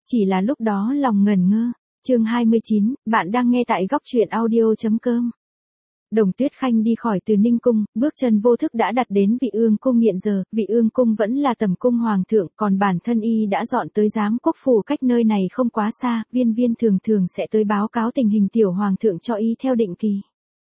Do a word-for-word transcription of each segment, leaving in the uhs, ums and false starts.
Chỉ là lúc đó lòng ngẩn ngơ. Chương hai mươi chín, bạn đang nghe tại góc truyện audio.com. Đồng Tuyết Khanh đi khỏi Từ Ninh cung, bước chân vô thức đã đặt đến Vị Ương cung. Hiện giờ, Vị Ương cung vẫn là tầm cung hoàng thượng, còn bản thân y đã dọn tới Giám Quốc phủ cách nơi này không quá xa, Viên Viên thường thường sẽ tới báo cáo tình hình tiểu hoàng thượng cho y theo định kỳ.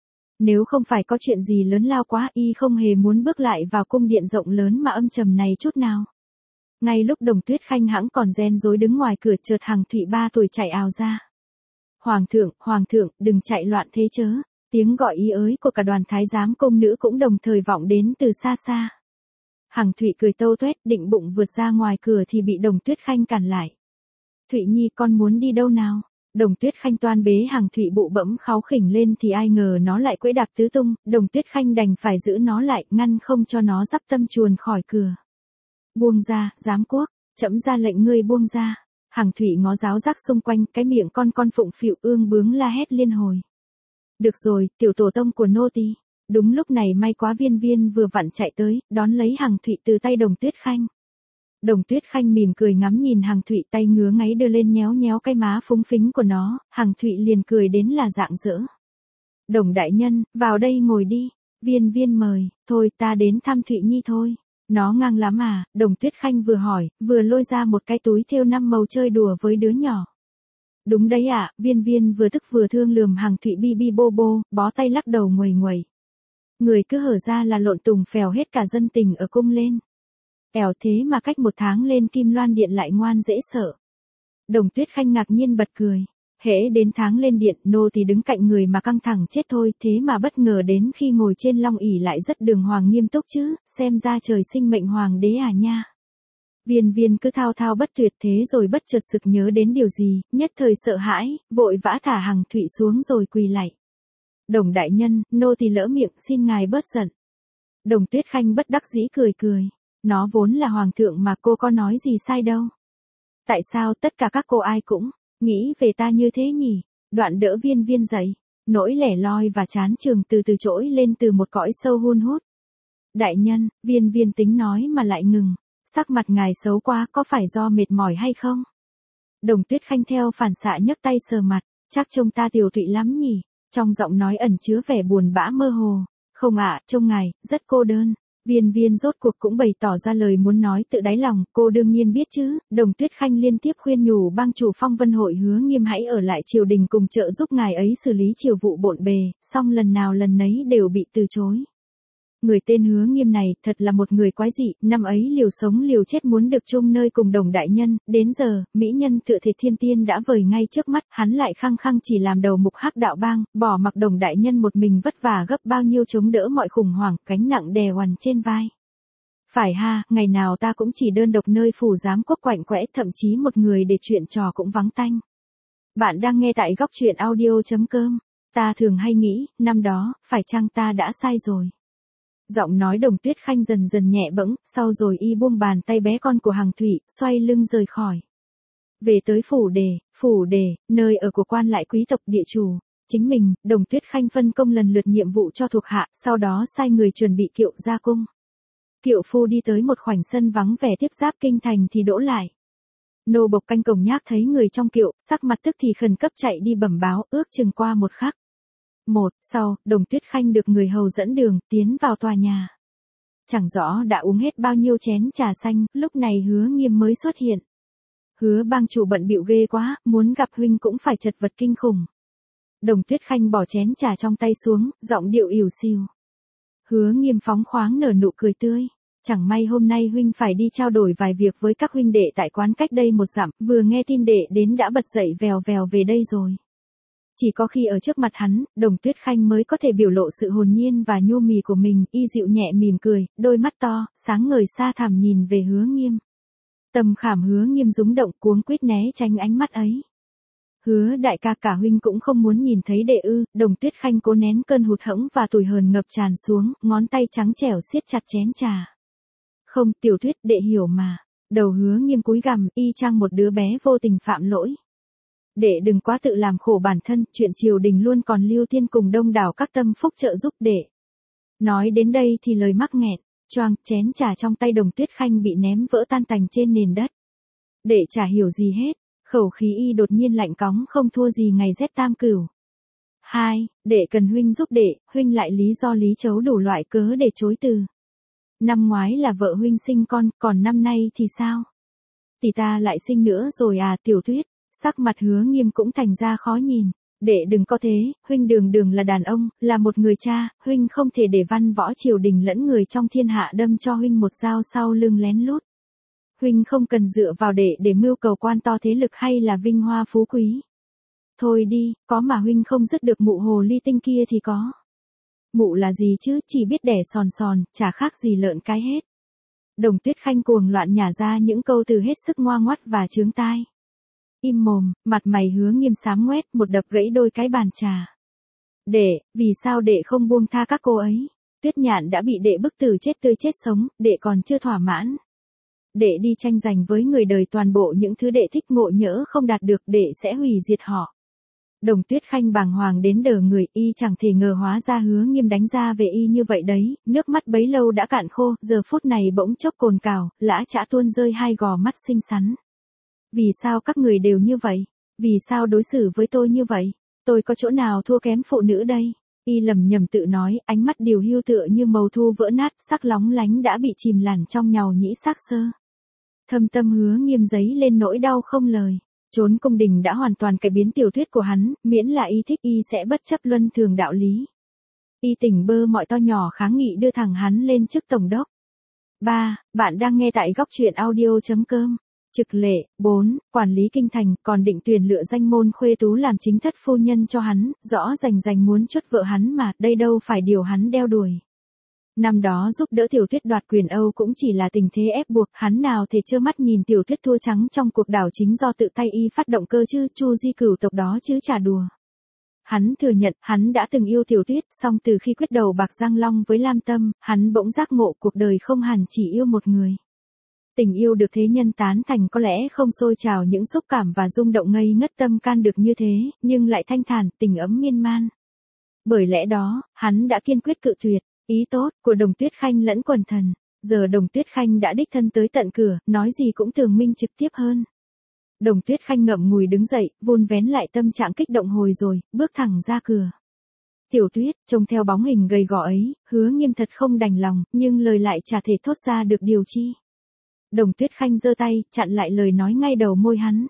Nếu không phải có chuyện gì lớn lao quá, y không hề muốn bước lại vào cung điện rộng lớn mà âm trầm này chút nào. Ngay lúc Đồng Tuyết Khanh hãng còn ren rối đứng ngoài cửa, chợt Hằng Thụy ba tuổi chạy ào ra. Hoàng thượng, hoàng thượng, đừng chạy loạn thế chớ. Tiếng gọi ý ới của cả đoàn thái giám công nữ cũng đồng thời vọng đến từ xa xa. Hằng Thụy cười tâu tuét, định bụng vượt ra ngoài cửa thì bị Đồng Tuyết Khanh cản lại. Thụy Nhi, con muốn đi đâu nào? Đồng Tuyết Khanh toan bế Hằng Thụy bụ bẫm kháu khỉnh lên thì ai ngờ nó lại quẫy đạp tứ tung, Đồng Tuyết Khanh đành phải giữ nó lại, ngăn không cho nó dắp tâm chuồn khỏi cửa. Buông ra, Giám Quốc, trẫm ra lệnh ngươi buông ra. Hằng Thụy ngó giáo giác xung quanh, cái miệng con con phụng phịu ương bướng la hét liên hồi. Được rồi, tiểu tổ tông của nô tỳ. Đúng lúc này may quá Viên Viên vừa vặn chạy tới, đón lấy Hằng Thụy từ tay Đồng Tuyết Khanh. Đồng Tuyết Khanh mỉm cười ngắm nhìn Hằng Thụy, tay ngứa ngáy đưa lên nhéo nhéo cái má phúng phính của nó, Hằng Thụy liền cười đến là rạng rỡ. Đồng đại nhân, vào đây ngồi đi. Viên Viên mời, thôi ta đến thăm Thụy Nhi thôi. Nó ngang lắm à? Đồng Tuyết Khanh vừa hỏi, vừa lôi ra một cái túi thêu năm màu chơi đùa với đứa nhỏ. Đúng đấy ạ, à, Viên Viên vừa tức vừa thương lườm Hằng Thụy bi bi bô bô, bó tay lắc đầu nguầy nguầy. Người cứ hở ra là lộn tùng phèo hết cả dân tình ở cung lên. Ẻo thế mà cách một tháng lên Kim Loan Điện lại ngoan dễ sợ. Đồng Tuyết Khanh ngạc nhiên bật cười. Hễ đến tháng lên điện, nô thì đứng cạnh người mà căng thẳng chết thôi, thế mà bất ngờ đến khi ngồi trên long ỷ lại rất đường hoàng nghiêm túc chứ, xem ra trời sinh mệnh hoàng đế à nha. Viên Viên cứ thao thao bất tuyệt, thế rồi bất chợt sực nhớ đến điều gì, nhất thời sợ hãi, vội vã thả Hằng Thụy xuống rồi quỳ lạy. Đồng đại nhân, nô tỳ lỡ miệng, xin ngài bớt giận. Đồng Tuyết Khanh bất đắc dĩ cười cười. Nó vốn là hoàng thượng mà, cô có nói gì sai đâu. Tại sao tất cả các cô ai cũng nghĩ về ta như thế nhỉ? Đoạn đỡ Viên Viên dậy. Nỗi lẻ loi và chán chường từ từ trỗi lên từ một cõi sâu hun hút. Đại nhân, Viên Viên tính nói mà lại ngừng. Sắc mặt ngài xấu quá, có phải do mệt mỏi hay không? Đồng Tuyết Khanh theo phản xạ nhấc tay sờ mặt. Chắc trông ta tiều tụy lắm nhỉ? Trong giọng nói ẩn chứa vẻ buồn bã mơ hồ. Không ạ, trông ngài rất cô đơn. Viên Viên rốt cuộc cũng bày tỏ ra lời muốn nói tự đáy lòng, cô đương nhiên biết chứ. Đồng Tuyết Khanh liên tiếp khuyên nhủ bang chủ Phong Vân Hội Hứa Nghiêm hãy ở lại triều đình cùng trợ giúp ngài ấy xử lý triều vụ bộn bề, song lần nào lần nấy đều bị từ chối. Người tên Hứa Nghiêm này thật là một người quái dị, năm ấy liều sống liều chết muốn được chung nơi cùng Đồng đại nhân, đến giờ, mỹ nhân tựa thể thiên tiên đã vời ngay trước mắt, hắn lại khăng khăng chỉ làm đầu mục Hắc đạo bang, bỏ mặc Đồng đại nhân một mình vất vả gấp bao nhiêu chống đỡ mọi khủng hoảng, gánh nặng đè oằn trên vai. Phải ha, ngày nào ta cũng chỉ đơn độc nơi phủ Giám Quốc quạnh quẽ, thậm chí một người để chuyện trò cũng vắng tanh. Bạn đang nghe tại góc truyện audio.com. Ta thường hay nghĩ, năm đó, phải chăng ta đã sai rồi. Giọng nói Đồng Tuyết Khanh dần dần nhẹ bẫng, sau rồi y buông bàn tay bé con của Hằng Thụy, xoay lưng rời khỏi. Về tới phủ đề, phủ đề, nơi ở của quan lại quý tộc địa chủ. Chính mình, Đồng Tuyết Khanh phân công lần lượt nhiệm vụ cho thuộc hạ, sau đó sai người chuẩn bị kiệu ra cung. Kiệu phu đi tới một khoảnh sân vắng vẻ tiếp giáp kinh thành thì đỗ lại. Nô bộc canh cổng nhác thấy người trong kiệu, sắc mặt tức thì khẩn cấp chạy đi bẩm báo, ước chừng qua một khắc. Một, sau, Đồng Tuyết Khanh được người hầu dẫn đường, tiến vào tòa nhà. Chẳng rõ đã uống hết bao nhiêu chén trà xanh, lúc này Hứa Nghiêm mới xuất hiện. Hứa bang chủ bận bịu ghê quá, muốn gặp huynh cũng phải chật vật kinh khủng. Đồng Tuyết Khanh bỏ chén trà trong tay xuống, giọng điệu ỉu xìu. Hứa Nghiêm phóng khoáng nở nụ cười tươi. Chẳng may hôm nay huynh phải đi trao đổi vài việc với các huynh đệ tại quán cách đây một dặm, vừa nghe tin đệ đến đã bật dậy vèo vèo về đây rồi. Chỉ có khi ở trước mặt hắn, Đồng Tuyết Khanh mới có thể biểu lộ sự hồn nhiên và nhu mì của mình, y dịu nhẹ mỉm cười, đôi mắt to, sáng ngời xa thẳm nhìn về Hứa Nghiêm. Tâm khảm Hứa Nghiêm rúng động, cuống quýt né tránh ánh mắt ấy. Hứa đại ca, cả huynh cũng không muốn nhìn thấy đệ ư? Đồng Tuyết Khanh cố nén cơn hụt hẫng và tủi hờn ngập tràn xuống, ngón tay trắng trẻo siết chặt chén trà. Không, tiểu thuyết, đệ hiểu mà. Đầu Hứa Nghiêm cúi gằm, y chang một đứa bé vô tình phạm lỗi. Đệ đừng quá tự làm khổ bản thân, chuyện triều đình luôn còn Lưu Thiên cùng đông đảo các tâm phúc trợ giúp đệ. Nói đến đây thì lời mắc nghẹn, choang, chén trà trong tay Đồng Tuyết Khanh bị ném vỡ tan tành trên nền đất. Đệ chả hiểu gì hết, Khẩu khí y đột nhiên lạnh cóng không thua gì ngày rét tam cửu. Hai, đệ cần huynh giúp đệ, huynh lại lý do lý chấu đủ loại cớ để chối từ. Năm ngoái là vợ huynh sinh con, còn năm nay thì sao? Tỷ ta lại sinh nữa rồi à, Tiểu Tuyết, sắc mặt Hứa Nghiêm cũng thành ra khó nhìn. Đệ đừng có thế, huynh đường đường là đàn ông, là một người cha, huynh không thể để văn võ triều đình lẫn người trong thiên hạ đâm cho huynh một dao sau lưng lén lút. Huynh không cần dựa vào đệ để mưu cầu quan to thế lực hay là vinh hoa phú quý. Thôi đi, có mà huynh không dứt được mụ hồ ly tinh kia thì có. Mụ là gì chứ, chỉ biết đẻ sòn sòn, chả khác gì lợn cái hết. Đồng Tuyết Khanh cuồng loạn nhả ra những câu từ hết sức ngoa ngoắt và chướng tai. Im mồm, mặt mày Hứa Nghiêm xám ngoét, một đập gãy đôi cái bàn trà. Đệ, vì sao đệ không buông tha các cô ấy? Tuyết Nhạn đã bị đệ bức tử chết tươi chết sống, đệ còn chưa thỏa mãn. Đệ đi tranh giành với người đời toàn bộ những thứ đệ thích, ngộ nhỡ không đạt được, đệ sẽ hủy diệt họ. Đồng Tuyết Khanh bàng hoàng đến đờ người, y chẳng thể ngờ hóa ra Hứa Nghiêm đánh ra về y như vậy đấy, nước mắt bấy lâu đã cạn khô, giờ phút này bỗng chốc cồn cào, lã chã tuôn rơi hai gò mắt xinh xắn. Vì sao các người đều như vậy? Vì sao đối xử với tôi như vậy? Tôi có chỗ nào thua kém phụ nữ đây? Y lầm nhầm tự nói, ánh mắt điều hưu tựa như màu thu vỡ nát, sắc lóng lánh đã bị chìm lẳn trong nhàu nhĩ xác sơ. Thâm tâm Hứa Nghiêm giấy lên nỗi đau không lời. Trốn cung đình đã hoàn toàn cải biến tiểu thuyết của hắn, miễn là y thích y sẽ bất chấp luân thường đạo lý. Y tỉnh bơ mọi to nhỏ kháng nghị đưa thẳng hắn lên chức tổng đốc. ba. Bạn đang nghe tại góc truyện audio chấm com. Trực lệ. bốn. Quản lý kinh thành còn định tuyển lựa danh môn khuê tú làm chính thất phu nhân cho hắn, rõ rành rành muốn chốt vợ hắn mà, đây đâu phải điều hắn đeo đuổi. Năm đó giúp đỡ Tiểu Tuyết đoạt quyền Âu cũng chỉ là tình thế ép buộc, hắn nào thể trơ mắt nhìn Tiểu Tuyết thua trắng trong cuộc đảo chính do tự tay y phát động cơ chứ, Chu Di cửu tộc đó chứ chả đùa. Hắn thừa nhận, hắn đã từng yêu Tiểu Tuyết, song từ khi quyết đầu bạc Giang Long với Lam Tâm, hắn bỗng giác ngộ cuộc đời không hẳn chỉ yêu một người. Tình yêu được thế nhân tán thành có lẽ không sôi trào những xúc cảm và rung động ngây ngất tâm can được như thế, nhưng lại thanh thản, tình ấm miên man. Bởi lẽ đó, hắn đã kiên quyết cự tuyệt. Ý tốt của Đồng Tuyết Khanh lẫn quần thần, giờ Đồng Tuyết Khanh đã đích thân tới tận cửa, nói gì cũng tường minh trực tiếp hơn. Đồng Tuyết Khanh ngậm ngùi đứng dậy, vun vén lại tâm trạng kích động hồi rồi, bước thẳng ra cửa. Tiểu Tuyết, trông theo bóng hình gầy gò ấy, Hứa Nghiêm thật không đành lòng, nhưng lời lại chả thể thốt ra được điều chi. Đồng Tuyết Khanh giơ tay, chặn lại lời nói ngay đầu môi hắn.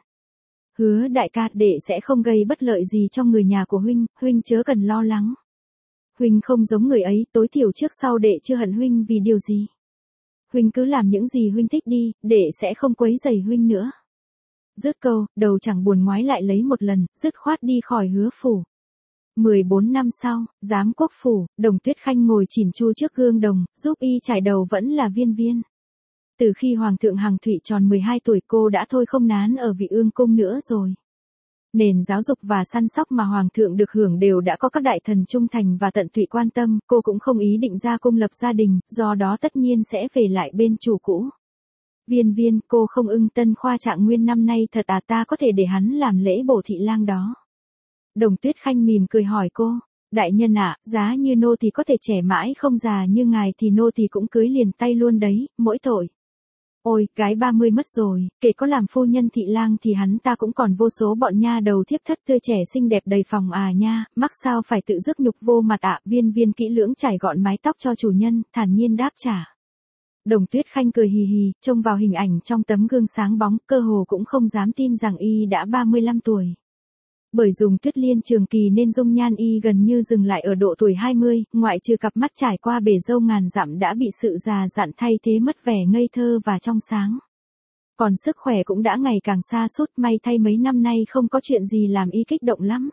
Hứa đại ca, đệ sẽ không gây bất lợi gì cho người nhà của huynh, huynh chớ cần lo lắng. Huynh không giống người ấy, tối thiểu trước sau đệ chưa hận huynh vì điều gì. Huynh cứ làm những gì huynh thích đi, đệ sẽ không quấy rầy huynh nữa. Dứt câu, đầu chẳng buồn ngoái lại lấy một lần, dứt khoát đi khỏi Hứa phủ. mười bốn năm sau, giám quốc phủ, Đồng Tuyết Khanh ngồi chỉn chu trước gương đồng, giúp y chải đầu vẫn là Viên Viên. Từ khi Hoàng thượng Hằng Thụy tròn mười hai tuổi cô đã thôi không nán ở Vị Ương cung nữa rồi. Nền giáo dục và săn sóc mà Hoàng thượng được hưởng đều đã có các đại thần trung thành và tận tụy quan tâm, cô cũng không ý định ra cung lập gia đình, do đó tất nhiên sẽ về lại bên chủ cũ. Viên Viên, cô không ưng tân khoa trạng nguyên năm nay thật à, ta có thể để hắn làm lễ bổ thị lang đó. Đồng Tuyết Khanh mỉm cười hỏi cô, đại nhân ạ, giá như nô thì có thể trẻ mãi không già như ngài thì nô thì cũng cưới liền tay luôn đấy, mỗi tội. Ôi, gái ba mươi mất rồi, kể có làm phu nhân thị lang thì hắn ta cũng còn vô số bọn nha đầu thiếp thất tươi trẻ xinh đẹp đầy phòng à nha, mắc sao phải tự rước nhục vô mặt ạ. Viên Viên kỹ lưỡng chải gọn mái tóc cho chủ nhân, thản nhiên đáp trả. Đồng Tuyết Khanh cười hì hì, trông vào hình ảnh trong tấm gương sáng bóng, cơ hồ cũng không dám tin rằng y đã ba mươi lăm tuổi. Bởi dùng Tuyết Liên Trường Kỳ nên dung nhan y gần như dừng lại ở độ tuổi hai mươi, ngoại trừ cặp mắt trải qua bể râu ngàn dặm đã bị sự già dặn thay thế mất vẻ ngây thơ và trong sáng. Còn sức khỏe cũng đã ngày càng sa sút, may thay mấy năm nay không có chuyện gì làm y kích động lắm.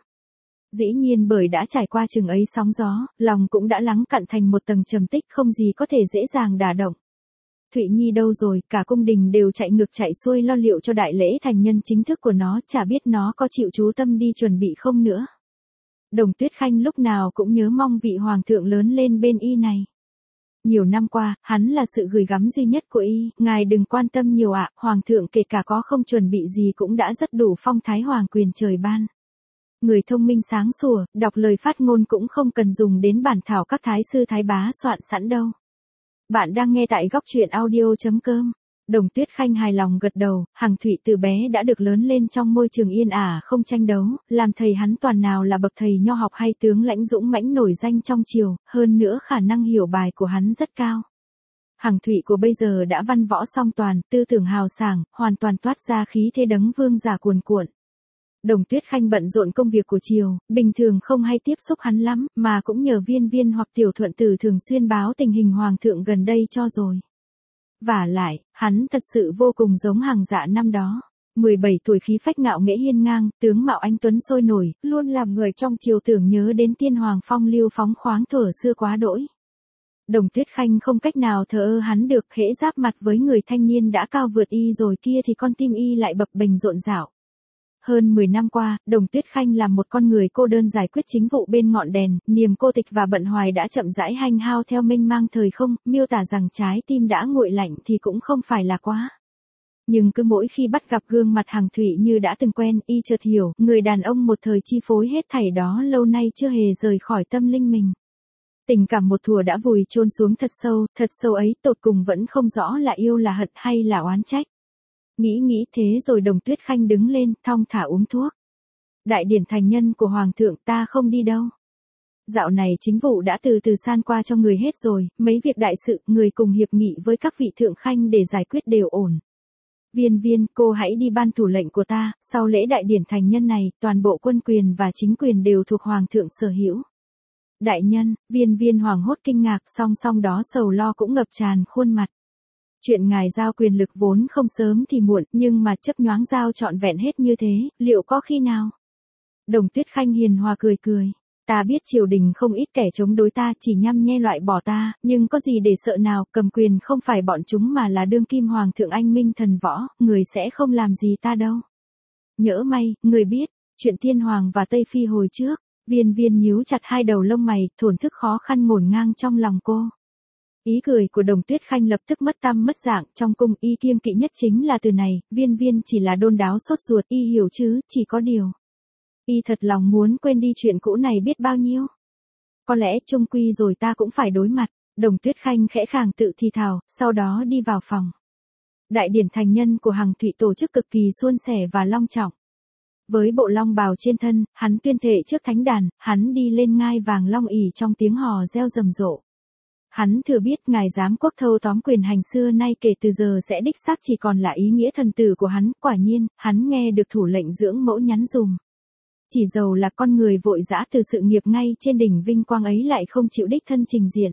Dĩ nhiên bởi đã trải qua chừng ấy sóng gió, lòng cũng đã lắng cặn thành một tầng trầm tích không gì có thể dễ dàng đả động. Thụy Nhi đâu rồi, cả cung đình đều chạy ngược chạy xuôi lo liệu cho đại lễ thành nhân chính thức của nó, chả biết nó có chịu chú tâm đi chuẩn bị không nữa. Đồng Tuyết Khanh lúc nào cũng nhớ mong vị hoàng thượng lớn lên bên y này. Nhiều năm qua, hắn là sự gửi gắm duy nhất của y, ngài đừng quan tâm nhiều ạ, hoàng thượng kể cả có không chuẩn bị gì cũng đã rất đủ phong thái hoàng quyền trời ban. Người thông minh sáng sủa, đọc lời phát ngôn cũng không cần dùng đến bản thảo các thái sư thái bá soạn sẵn đâu. Bạn đang nghe tại góc truyện audio chấm com. Đồng Tuyết Khanh hài lòng gật đầu, Hằng Thụy từ bé đã được lớn lên trong môi trường yên ả không tranh đấu, làm thầy hắn toàn nào là bậc thầy nho học hay tướng lãnh dũng mãnh nổi danh trong triều, hơn nữa khả năng hiểu bài của hắn rất cao. Hằng Thụy của bây giờ đã văn võ song toàn, tư tưởng hào sảng, hoàn toàn toát ra khí thế đấng vương giả cuồn cuộn. Đồng Tuyết Khanh bận rộn công việc của triều, bình thường không hay tiếp xúc hắn lắm, mà cũng nhờ Viên Viên hoặc Tiểu Thuận Tử thường xuyên báo tình hình hoàng thượng gần đây cho rồi. Vả lại, hắn thật sự vô cùng giống Hằng Dạ năm đó. mười bảy tuổi khí phách ngạo nghễ hiên ngang, tướng mạo anh tuấn sôi nổi, luôn làm người trong triều tưởng nhớ đến tiên hoàng phong lưu phóng khoáng thuở xưa quá đỗi. Đồng Tuyết Khanh không cách nào thờ ơ hắn được, hễ giáp mặt với người thanh niên đã cao vượt y rồi kia thì con tim y lại bập bềnh rộn rạo. Hơn mười năm qua, Đồng Tuyết Khanh là một con người cô đơn giải quyết chính vụ bên ngọn đèn, niềm cô tịch và bận hoài đã chậm rãi hanh hao theo mênh mang thời không, miêu tả rằng trái tim đã nguội lạnh thì cũng không phải là quá. Nhưng cứ mỗi khi bắt gặp gương mặt Hằng Thụy như đã từng quen, y chợt hiểu, người đàn ông một thời chi phối hết thảy đó lâu nay chưa hề rời khỏi tâm linh mình. Tình cảm một thuở đã vùi chôn xuống thật sâu, thật sâu ấy tột cùng vẫn không rõ là yêu là hận hay là oán trách. Nghĩ nghĩ thế rồi Đồng Tuyết Khanh đứng lên, thong thả uống thuốc. Đại điển thành nhân của Hoàng thượng ta không đi đâu. Dạo này chính vụ đã từ từ san qua cho người hết rồi, mấy việc đại sự, người cùng hiệp nghị với các vị thượng khanh để giải quyết đều ổn. Viên Viên, cô hãy đi ban thủ lệnh của ta, sau lễ đại điển thành nhân này, toàn bộ quân quyền và chính quyền đều thuộc Hoàng thượng sở hữu. Đại nhân, Viên Viên hoảng hốt kinh ngạc, song song đó sầu lo cũng ngập tràn khuôn mặt. Chuyện ngài giao quyền lực vốn không sớm thì muộn, nhưng mà chấp nhoáng giao trọn vẹn hết như thế, liệu có khi nào? Đồng Tuyết Khanh hiền hòa cười cười. Ta biết triều đình không ít kẻ chống đối ta, chỉ nhăm nhe loại bỏ ta, nhưng có gì để sợ nào, cầm quyền không phải bọn chúng mà là đương kim hoàng thượng anh minh thần võ, người sẽ không làm gì ta đâu. Nhỡ may, người biết, chuyện Thiên Hoàng và Tây Phi hồi trước, Viên Viên nhíu chặt hai đầu lông mày, thổn thức khó khăn ngổn ngang trong lòng cô. Ý cười của Đồng Tuyết Khanh lập tức mất tăm mất dạng, trong cung y kiêng kỵ nhất chính là từ này, Viên Viên chỉ là đôn đáo sốt ruột, y hiểu chứ, chỉ có điều. Y thật lòng muốn quên đi chuyện cũ này biết bao nhiêu. Có lẽ chung quy rồi ta cũng phải đối mặt, Đồng Tuyết Khanh khẽ khàng tự thì thào, sau đó đi vào phòng. Đại điển thành nhân của Hằng Thụy tổ chức cực kỳ suôn sẻ và long trọng. Với bộ long bào trên thân, hắn tuyên thệ trước thánh đàn, hắn đi lên ngai vàng long ỷ trong tiếng hò reo rầm rộ. Hắn thừa biết ngài giám quốc thâu tóm quyền hành xưa nay kể từ giờ sẽ đích xác chỉ còn là ý nghĩa thần tử của hắn, quả nhiên, hắn nghe được thủ lệnh dưỡng mẫu nhắn dùm. Chỉ dầu là con người vội dã từ sự nghiệp ngay trên đỉnh vinh quang ấy lại không chịu đích thân trình diện.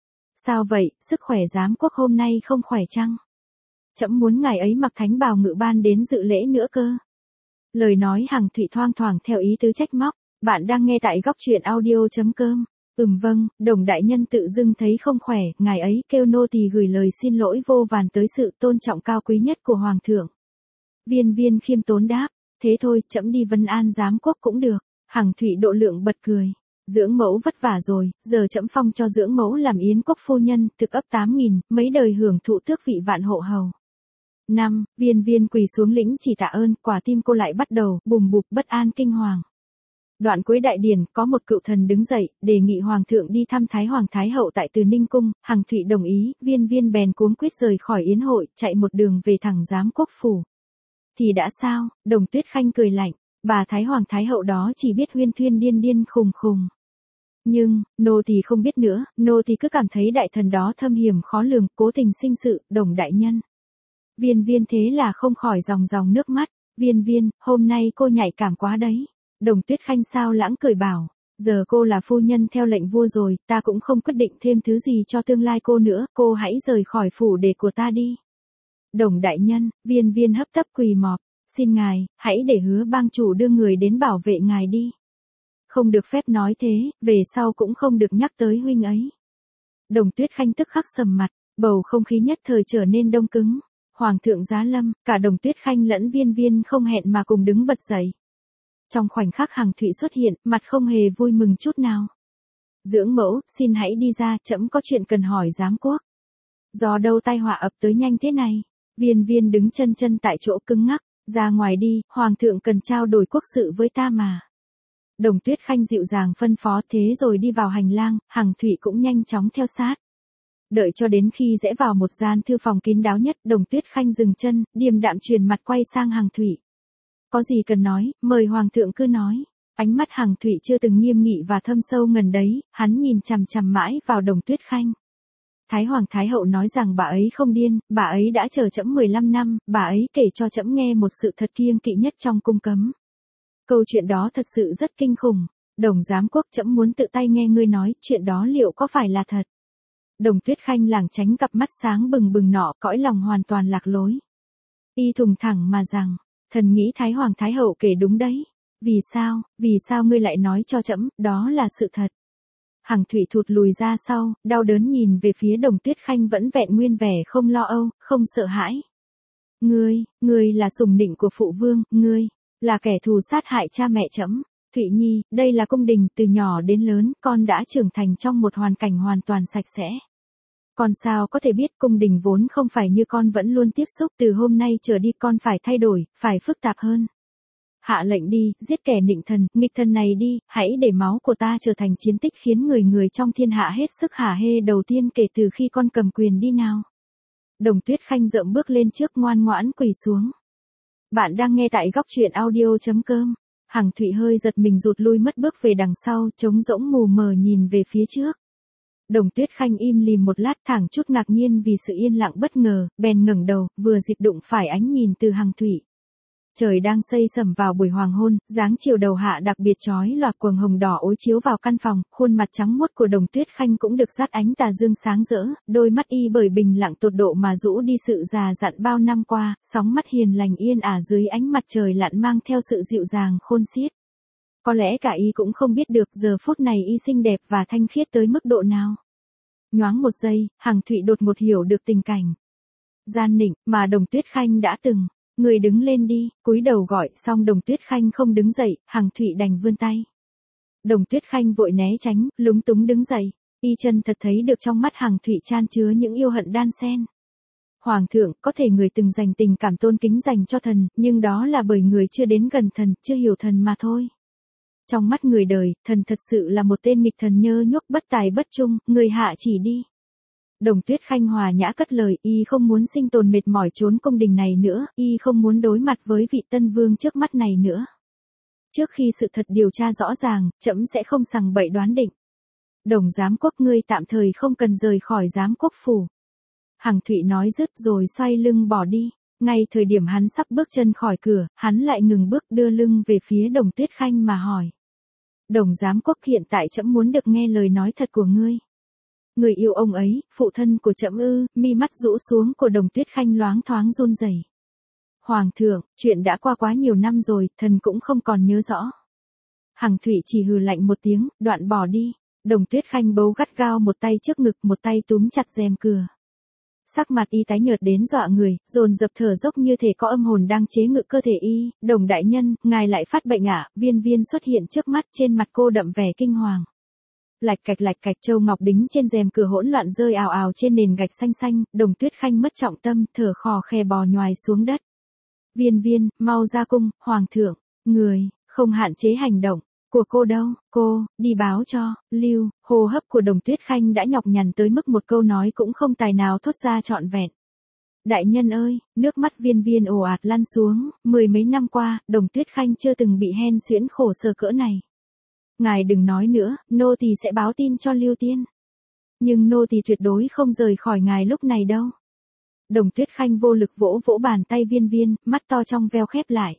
Sao vậy, sức khỏe giám quốc hôm nay không khỏe chăng? Trẫm muốn ngài ấy mặc thánh bào ngự ban đến dự lễ nữa cơ. Lời nói Hằng Thụy thoang thoảng theo ý tứ trách móc, bạn đang nghe tại góc truyện audio chấm com. Ừm vâng, Đồng đại nhân tự dưng thấy không khỏe, ngài ấy kêu nô tỳ gửi lời xin lỗi vô vàn tới sự tôn trọng cao quý nhất của Hoàng thượng. Viên Viên khiêm tốn đáp, thế thôi, trẫm đi vân an giám quốc cũng được. Hằng Thụy độ lượng bật cười, dưỡng mẫu vất vả rồi, giờ trẫm phong cho dưỡng mẫu làm yến quốc phu nhân, thực ấp tám nghìn, mấy đời hưởng thụ tước vị vạn hộ hầu. Năm, Viên Viên quỳ xuống lĩnh chỉ tạ ơn, quả tim cô lại bắt đầu bùm bụp bất an kinh hoàng. Đoạn cuối đại điển, có một cựu thần đứng dậy, đề nghị Hoàng thượng đi thăm Thái Hoàng Thái Hậu tại Từ Ninh Cung, Hằng Thụy đồng ý, Viên Viên bèn cuống quyết rời khỏi yến hội, chạy một đường về thẳng giám quốc phủ. Thì đã sao, Đồng Tuyết Khanh cười lạnh, bà Thái Hoàng Thái Hậu đó chỉ biết huyên thuyên điên điên khùng khùng. Nhưng, nô thì không biết nữa, nô thì cứ cảm thấy đại thần đó thâm hiểm khó lường, cố tình sinh sự, Đồng đại nhân. Viên Viên thế là không khỏi dòng dòng nước mắt, Viên Viên, hôm nay cô nhạy cảm quá đấy. Đồng Tuyết Khanh sao lãng cười bảo, giờ cô là phu nhân theo lệnh vua rồi, ta cũng không quyết định thêm thứ gì cho tương lai cô nữa, cô hãy rời khỏi phủ để của ta đi. Đồng đại nhân, Viên Viên hấp tấp quỳ mọp, xin ngài, hãy để Hứa bang chủ đưa người đến bảo vệ ngài đi. Không được phép nói thế, về sau cũng không được nhắc tới huynh ấy. Đồng Tuyết Khanh tức khắc sầm mặt, bầu không khí nhất thời trở nên đông cứng. Hoàng thượng giá lâm, cả Đồng Tuyết Khanh lẫn Viên Viên không hẹn mà cùng đứng bật dậy. Trong khoảnh khắc Hằng Thụy xuất hiện, mặt không hề vui mừng chút nào. Dưỡng mẫu, xin hãy đi ra, trẫm có chuyện cần hỏi giám quốc. Do đâu tai họa ập tới nhanh thế này? Viên Viên đứng chân chân tại chỗ cứng ngắc, ra ngoài đi, Hoàng thượng cần trao đổi quốc sự với ta mà. Đồng Tuyết Khanh dịu dàng phân phó thế rồi đi vào hành lang, Hằng Thụy cũng nhanh chóng theo sát. Đợi cho đến khi rẽ vào một gian thư phòng kín đáo nhất, Đồng Tuyết Khanh dừng chân, điềm đạm truyền mặt quay sang Hằng Thụy. Có gì cần nói, mời Hoàng thượng cứ nói. Ánh mắt Hằng Thụy chưa từng nghiêm nghị và thâm sâu ngần đấy, hắn nhìn chằm chằm mãi vào Đồng Tuyết Khanh. Thái Hoàng Thái Hậu nói rằng bà ấy không điên, bà ấy đã chờ trẫm mười lăm năm, bà ấy kể cho trẫm nghe một sự thật kiêng kỵ nhất trong cung cấm. Câu chuyện đó thật sự rất kinh khủng. Đồng giám quốc, trẫm muốn tự tay nghe ngươi nói, chuyện đó liệu có phải là thật? Đồng Tuyết Khanh lảng tránh cặp mắt sáng bừng bừng nọ, cõi lòng hoàn toàn lạc lối. Y thùng thẳng mà rằng, thần nghĩ Thái Hoàng Thái Hậu kể đúng đấy. Vì sao, vì sao ngươi lại nói cho trẫm, đó là sự thật? Hằng Thụy thụt lùi ra sau, đau đớn nhìn về phía Đồng Tuyết Khanh vẫn vẹn nguyên vẻ không lo âu, không sợ hãi. Ngươi, ngươi là sủng nịnh của phụ vương, ngươi, là kẻ thù sát hại cha mẹ trẫm. Thụy Nhi, đây là cung đình, từ nhỏ đến lớn, con đã trưởng thành trong một hoàn cảnh hoàn toàn sạch sẽ. Con sao có thể biết cung đình vốn không phải như con vẫn luôn tiếp xúc, từ hôm nay trở đi con phải thay đổi, phải phức tạp hơn. Hạ lệnh đi, giết kẻ nịnh thần, nghịch thần này đi, hãy để máu của ta trở thành chiến tích khiến người người trong thiên hạ hết sức hả hê đầu tiên kể từ khi con cầm quyền đi nào. Đồng Tuyết Khanh rợm bước lên trước ngoan ngoãn quỳ xuống. Bạn đang nghe tại góc truyện audio chấm com. Hằng Thụy hơi giật mình rụt lui mất bước về đằng sau, trống rỗng mù mờ nhìn về phía trước. Đồng Tuyết Khanh im lìm một lát, thẳng chút ngạc nhiên vì sự yên lặng bất ngờ, bèn ngẩng đầu, vừa dịp đụng phải ánh nhìn từ Hằng Thụy. Trời đang xây sẩm vào buổi hoàng hôn, dáng chiều đầu hạ đặc biệt chói lòa quầng hồng đỏ ối chiếu vào căn phòng, khuôn mặt trắng muốt của Đồng Tuyết Khanh cũng được dát ánh tà dương sáng rỡ, đôi mắt y bởi bình lặng tột độ mà rũ đi sự già dặn bao năm qua, sóng mắt hiền lành yên ả dưới ánh mặt trời lặn mang theo sự dịu dàng khôn xiết. Có lẽ cả y cũng không biết được giờ phút này y xinh đẹp và thanh khiết tới mức độ nào. Nhoáng một giây, Hằng Thụy đột ngột hiểu được tình cảnh gian nịnh mà Đồng Tuyết Khanh đã từng. Người đứng lên đi, cúi đầu gọi, xong Đồng Tuyết Khanh không đứng dậy, Hằng Thụy đành vươn tay. Đồng Tuyết Khanh vội né tránh, lúng túng đứng dậy, y chân thật thấy được trong mắt Hằng Thụy chan chứa những yêu hận đan xen. Hoàng thượng, có thể người từng dành tình cảm tôn kính dành cho thần, nhưng đó là bởi người chưa đến gần thần, chưa hiểu thần mà thôi. Trong mắt người đời, thần thật sự là một tên nghịch thần nhơ nhuốc bất tài bất trung, người hạ chỉ đi. Đồng Tuyết Khanh hòa nhã cất lời, y không muốn sinh tồn mệt mỏi trốn cung đình này nữa, y không muốn đối mặt với vị tân vương trước mắt này nữa. Trước khi sự thật điều tra rõ ràng, trẫm sẽ không sằng bậy đoán định. Đồng giám quốc, ngươi tạm thời không cần rời khỏi giám quốc phủ. Hằng Thụy nói dứt rồi xoay lưng bỏ đi. Ngay thời điểm hắn sắp bước chân khỏi cửa, hắn lại ngừng bước đưa lưng về phía Đồng Tuyết Khanh mà hỏi. Đồng giám quốc, hiện tại trẫm muốn được nghe lời nói thật của ngươi. Người yêu ông ấy, phụ thân của trẫm ư? Mi mắt rũ xuống của Đồng Tuyết Khanh loáng thoáng run rẩy. Hoàng thượng, chuyện đã qua quá nhiều năm rồi, thần cũng không còn nhớ rõ. Hằng Thụy chỉ hừ lạnh một tiếng, đoạn bỏ đi. Đồng Tuyết Khanh bấu gắt gao một tay trước ngực, một tay túm chặt rèm cửa. Sắc mặt y tái nhợt đến dọa người, dồn dập thở dốc như thể có âm hồn đang chế ngự cơ thể y. Đồng đại nhân, ngài lại phát bệnh ạ? Viên Viên xuất hiện trước mắt, trên mặt cô đậm vẻ kinh hoàng. Lạch cạch lạch cạch, châu ngọc đính trên rèm cửa hỗn loạn rơi ào ào trên nền gạch xanh xanh, Đồng Tuyết Khanh mất trọng tâm, thở khò khè bò nhoài xuống đất. Viên Viên, mau ra cung, hoàng thượng, người, không hạn chế hành động của cô đâu, cô, đi báo cho, Lưu. Hô hấp của Đồng Tuyết Khanh đã nhọc nhằn tới mức một câu nói cũng không tài nào thốt ra trọn vẹn. Đại nhân ơi, nước mắt Viên Viên ồ ạt lăn xuống, mười mấy năm qua, Đồng Tuyết Khanh chưa từng bị hen suyễn khổ sở cỡ này. Ngài đừng nói nữa, nô tỳ sẽ báo tin cho Lưu Tiên. Nhưng nô tỳ tuyệt đối không rời khỏi ngài lúc này đâu. Đồng Tuyết Khanh vô lực vỗ vỗ bàn tay Viên Viên, mắt to trong veo khép lại.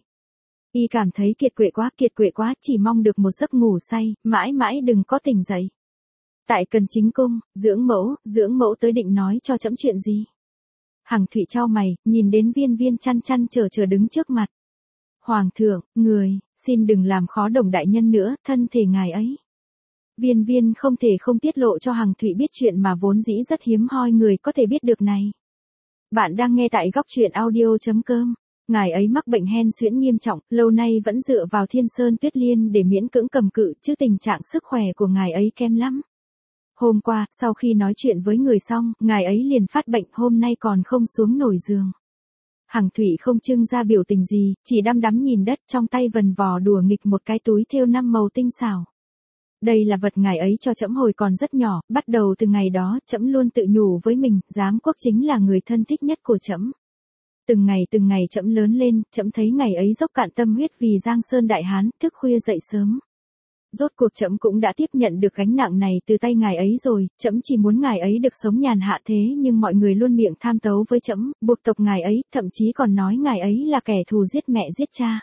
Y cảm thấy kiệt quệ quá, kiệt quệ quá, chỉ mong được một giấc ngủ say, mãi mãi đừng có tỉnh dậy. Tại Cần Chính cung, dưỡng mẫu, dưỡng mẫu tới định nói cho trẫm chuyện gì? Hằng Thụy chau mày, nhìn đến Viên Viên chăn chăn chờ chờ đứng trước mặt. Hoàng thượng, người, xin đừng làm khó Đồng đại nhân nữa, thân thể ngài ấy. Viên Viên không thể không tiết lộ cho Hằng Thụy biết chuyện mà vốn dĩ rất hiếm hoi người có thể biết được này. Bạn đang nghe tại góc truyện audio chấm com. Ngài ấy mắc bệnh hen suyễn nghiêm trọng, lâu nay vẫn dựa vào Thiên Sơn Tuyết Liên để miễn cưỡng cầm cự, chứ tình trạng sức khỏe của ngài ấy kém lắm. Hôm qua, sau khi nói chuyện với người xong, ngài ấy liền phát bệnh, hôm nay còn không xuống nổi giường. Hằng Thụy không trưng ra biểu tình gì, chỉ đăm đắm nhìn đất, trong tay vần vò đùa nghịch một cái túi thêu năm màu tinh xảo. Đây là vật ngài ấy cho trẫm hồi còn rất nhỏ, bắt đầu từ ngày đó, trẫm luôn tự nhủ với mình, giám quốc chính là người thân thích nhất của trẫm. Từng ngày từng ngày trẫm lớn lên, trẫm thấy ngày ấy dốc cạn tâm huyết vì Giang Sơn Đại Hán, thức khuya dậy sớm. Rốt cuộc trẫm cũng đã tiếp nhận được gánh nặng này từ tay ngài ấy rồi, trẫm chỉ muốn ngài ấy được sống nhàn hạ thế nhưng mọi người luôn miệng tham tấu với trẫm, buộc tộc ngài ấy, thậm chí còn nói ngài ấy là kẻ thù giết mẹ giết cha.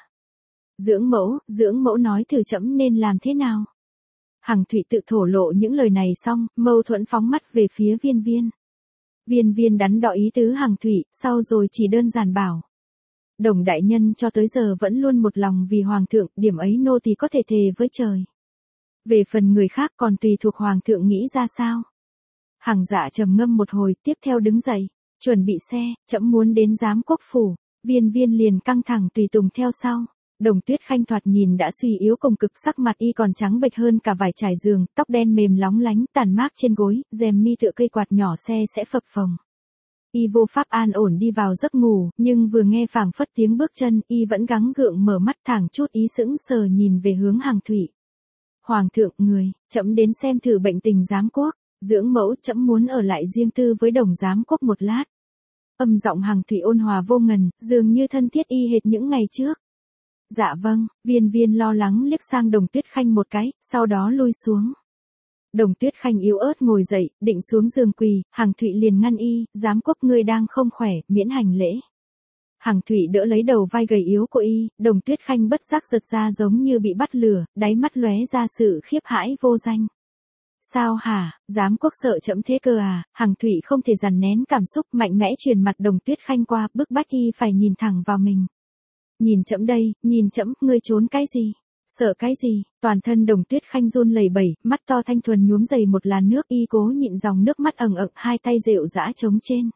Dưỡng mẫu, dưỡng mẫu nói thử trẫm nên làm thế nào? Hằng Thụy tự thổ lộ những lời này xong, mâu thuẫn phóng mắt về phía Viên Viên. Viên Viên đắn đo ý tứ Hằng Thụy, sau rồi chỉ đơn giản bảo. Đồng đại nhân cho tới giờ vẫn luôn một lòng vì Hoàng thượng, điểm ấy nô tỳ có thể thề với trời. Về phần người khác còn tùy thuộc Hoàng thượng nghĩ ra sao. Hằng Dạ trầm ngâm một hồi, tiếp theo đứng dậy, chuẩn bị xe, trẫm muốn đến giám quốc phủ. Viên Viên liền căng thẳng tùy tùng theo sau. Đồng Tuyết Khanh thoạt nhìn đã suy yếu cùng cực, sắc mặt y còn trắng bệch hơn cả vải trải giường, tóc đen mềm lóng lánh, tàn mát trên gối, rèm mi tựa cây quạt nhỏ xe sẽ phập phồng. Y vô pháp an ổn đi vào giấc ngủ, nhưng vừa nghe phảng phất tiếng bước chân, y vẫn gắng gượng mở mắt, thẳng chút ý sững sờ nhìn về hướng Hằng Thụy. Hoàng thượng, người, trẫm đến xem thử bệnh tình giám quốc, dưỡng mẫu, trẫm muốn ở lại riêng tư với đồng giám quốc một lát. Âm giọng Hằng Thụy ôn hòa vô ngần, dường như thân thiết y hệt những ngày trước. Dạ vâng, Viên Viên lo lắng liếc sang Đồng Tuyết Khanh một cái, sau đó lui xuống. Đồng Tuyết Khanh yếu ớt ngồi dậy, định xuống giường quỳ, Hằng Thụy liền ngăn y, giám quốc ngươi đang không khỏe, miễn hành lễ. Hằng Thụy đỡ lấy đầu vai gầy yếu của y, Đồng Tuyết Khanh bất giác giật ra giống như bị bắt lửa, đáy mắt lóe ra sự khiếp hãi vô danh. Sao hả, giám quốc sợ trẫm thế cơ à? Hằng Thụy không thể dằn nén cảm xúc, mạnh mẽ truyền mặt Đồng Tuyết Khanh qua, bức bách y phải nhìn thẳng vào mình. Nhìn trẫm đây, nhìn trẫm, ngươi trốn cái gì? Sợ cái gì? Toàn thân Đồng Tuyết Khanh run lẩy bẩy, mắt to thanh thuần nhuốm dày một làn nước, y cố nhịn dòng nước mắt ẩn ực, hai tay dịu dã chống trên.